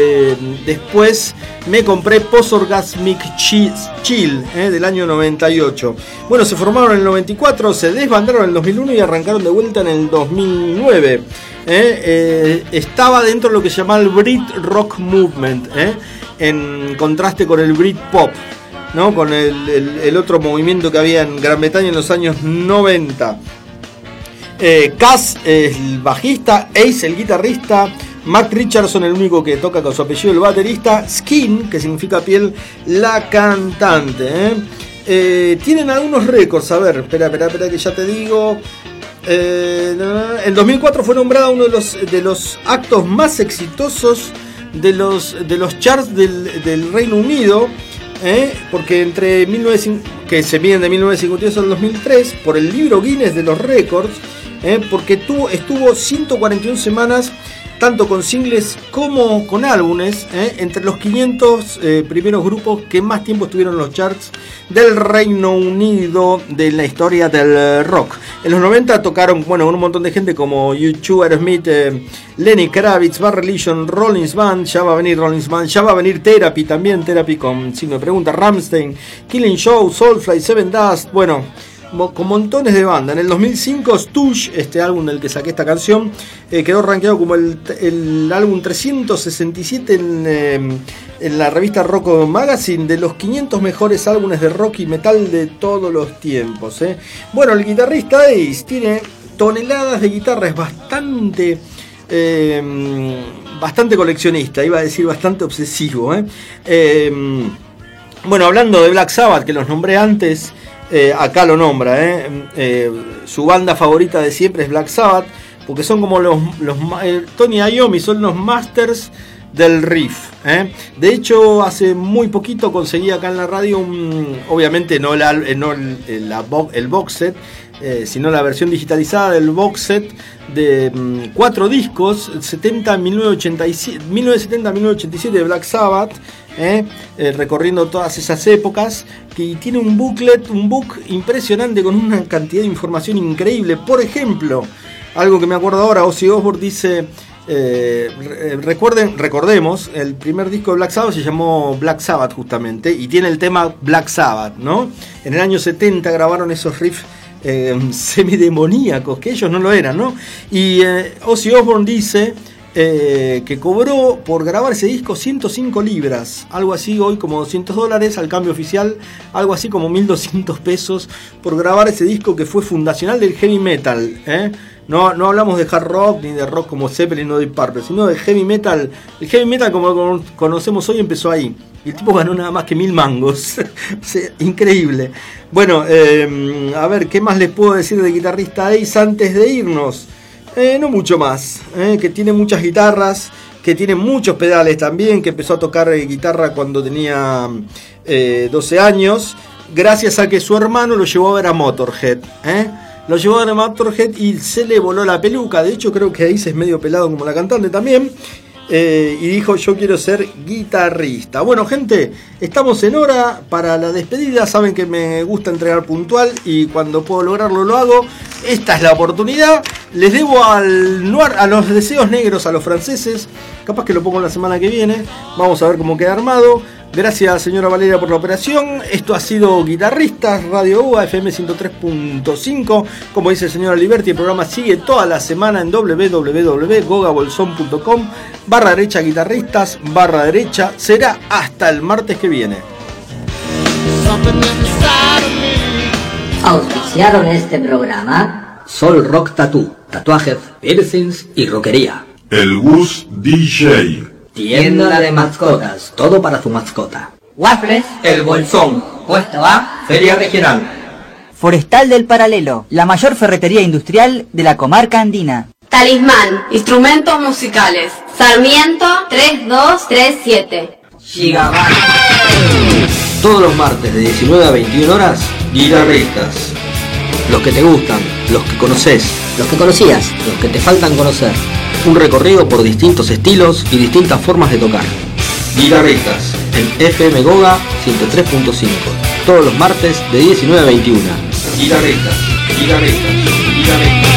me compré Post-Orgasmic Chill, del año 98. Bueno, se formaron en el 94, se desbandaron en el 2001 y arrancaron de vuelta en el 2009. Estaba dentro de lo que se llama el Brit Rock Movement, en contraste con el Brit Pop, ¿no? Con el otro movimiento que había en Gran Bretaña en los años 90. Cass, el bajista, Ace, el guitarrista, Mark Richardson, el único que toca con su apellido, el baterista, Skin, que significa piel, la cantante. Tienen algunos récords, a ver, espera que ya te digo. En 2004 fue nombrada uno de los actos más exitosos de los charts del Reino Unido, porque que se miden de 1952 al 2003 por el libro Guinness de los récords, porque estuvo 141 semanas tanto con singles como con álbumes, entre los 500 primeros grupos que más tiempo estuvieron en los charts del Reino Unido de la historia del rock. En los 90 tocaron, bueno, un montón de gente como U2, Aerosmith, Lenny Kravitz, Bad Religion, Rollins Band, ya va a venir Therapy también, Therapy con signo de pregunta, Rammstein, Killing Joke, Soulfly, Seven Dust, bueno, con montones de bandas. En el 2005 Stooge, este álbum del que saqué esta canción, quedó rankeado como el álbum 367 en la revista Rock Magazine de los 500 mejores álbumes de rock y metal de todos los tiempos. Bueno, el guitarrista Ace tiene toneladas de guitarra, es bastante coleccionista, iba a decir bastante obsesivo. Bueno, hablando de Black Sabbath, que los nombré antes, acá lo nombra, su banda favorita de siempre es Black Sabbath, porque son como Tony Iommi son los masters del riff. De hecho, hace muy poquito conseguí acá en la radio, obviamente no el box set, sino la versión digitalizada del box set de 4 discos, 1970-1987 de Black Sabbath, recorriendo todas esas épocas, que tiene un book impresionante con una cantidad de información increíble. Por ejemplo, algo que me acuerdo ahora, Ozzy Osbourne dice, recordemos, el primer disco de Black Sabbath se llamó Black Sabbath justamente, y tiene el tema Black Sabbath, ¿no? En el año 70 grabaron esos riffs semidemoníacos, que ellos no lo eran, ¿no? Y Ozzy Osbourne dice que cobró por grabar ese disco 105 libras, algo así hoy como $200, al cambio oficial algo así como 1.200 pesos por grabar ese disco que fue fundacional del heavy metal. No hablamos de hard rock ni de rock como Zeppelin o Deep Purple, sino de heavy metal. El heavy metal como lo conocemos hoy empezó ahí. Y el tipo ganó nada más que 1.000 mangos. O sea, increíble. Bueno, a ver, ¿qué más les puedo decir de guitarrista Ace antes de irnos? No mucho más. Que tiene muchas guitarras, que tiene muchos pedales también, que empezó a tocar guitarra cuando tenía 12 años, gracias a que su hermano lo llevó a ver a Motorhead. lo llevó a Motorhead y se le voló la peluca. De hecho, creo que ahí se es medio pelado como la cantante también. Y dijo, yo quiero ser guitarrista. Bueno, gente, estamos en hora para la despedida. Saben que me gusta entregar puntual y cuando puedo lograrlo lo hago. Esta es la oportunidad. Les debo al noir, a los deseos negros, a los franceses. Capaz que lo pongo la semana que viene. Vamos a ver cómo queda armado. Gracias, señora Valeria, por la operación. Esto ha sido Guitarristas, Radio UA, FM 103.5. Como dice el señor Aliberti, el programa sigue toda la semana en www.gogabolson.com/derecha guitarristas /derecha. Será hasta el martes que viene. Auspiciaron este programa Sol Rock Tattoo, tatuajes, piercings y rockería. El Gus DJ. Tienda de mascotas, todo para su mascota. Waffles, El Bolsón. puesto A. Feria Regional. Forestal del Paralelo, la mayor ferretería industrial de la comarca andina. Talismán, instrumentos musicales. Sarmiento 3237. Gigabyte. Todos los martes de 19 a 21 horas, Guitarristas. Los que te gustan, los que conoces, Los que conocías. los que te faltan conocer. Un recorrido por distintos estilos y distintas formas de tocar. Guitarristas, en FM Goga 103.5. Todos los martes de 19 a 21. Guitarristas, guitarristas, guitarristas.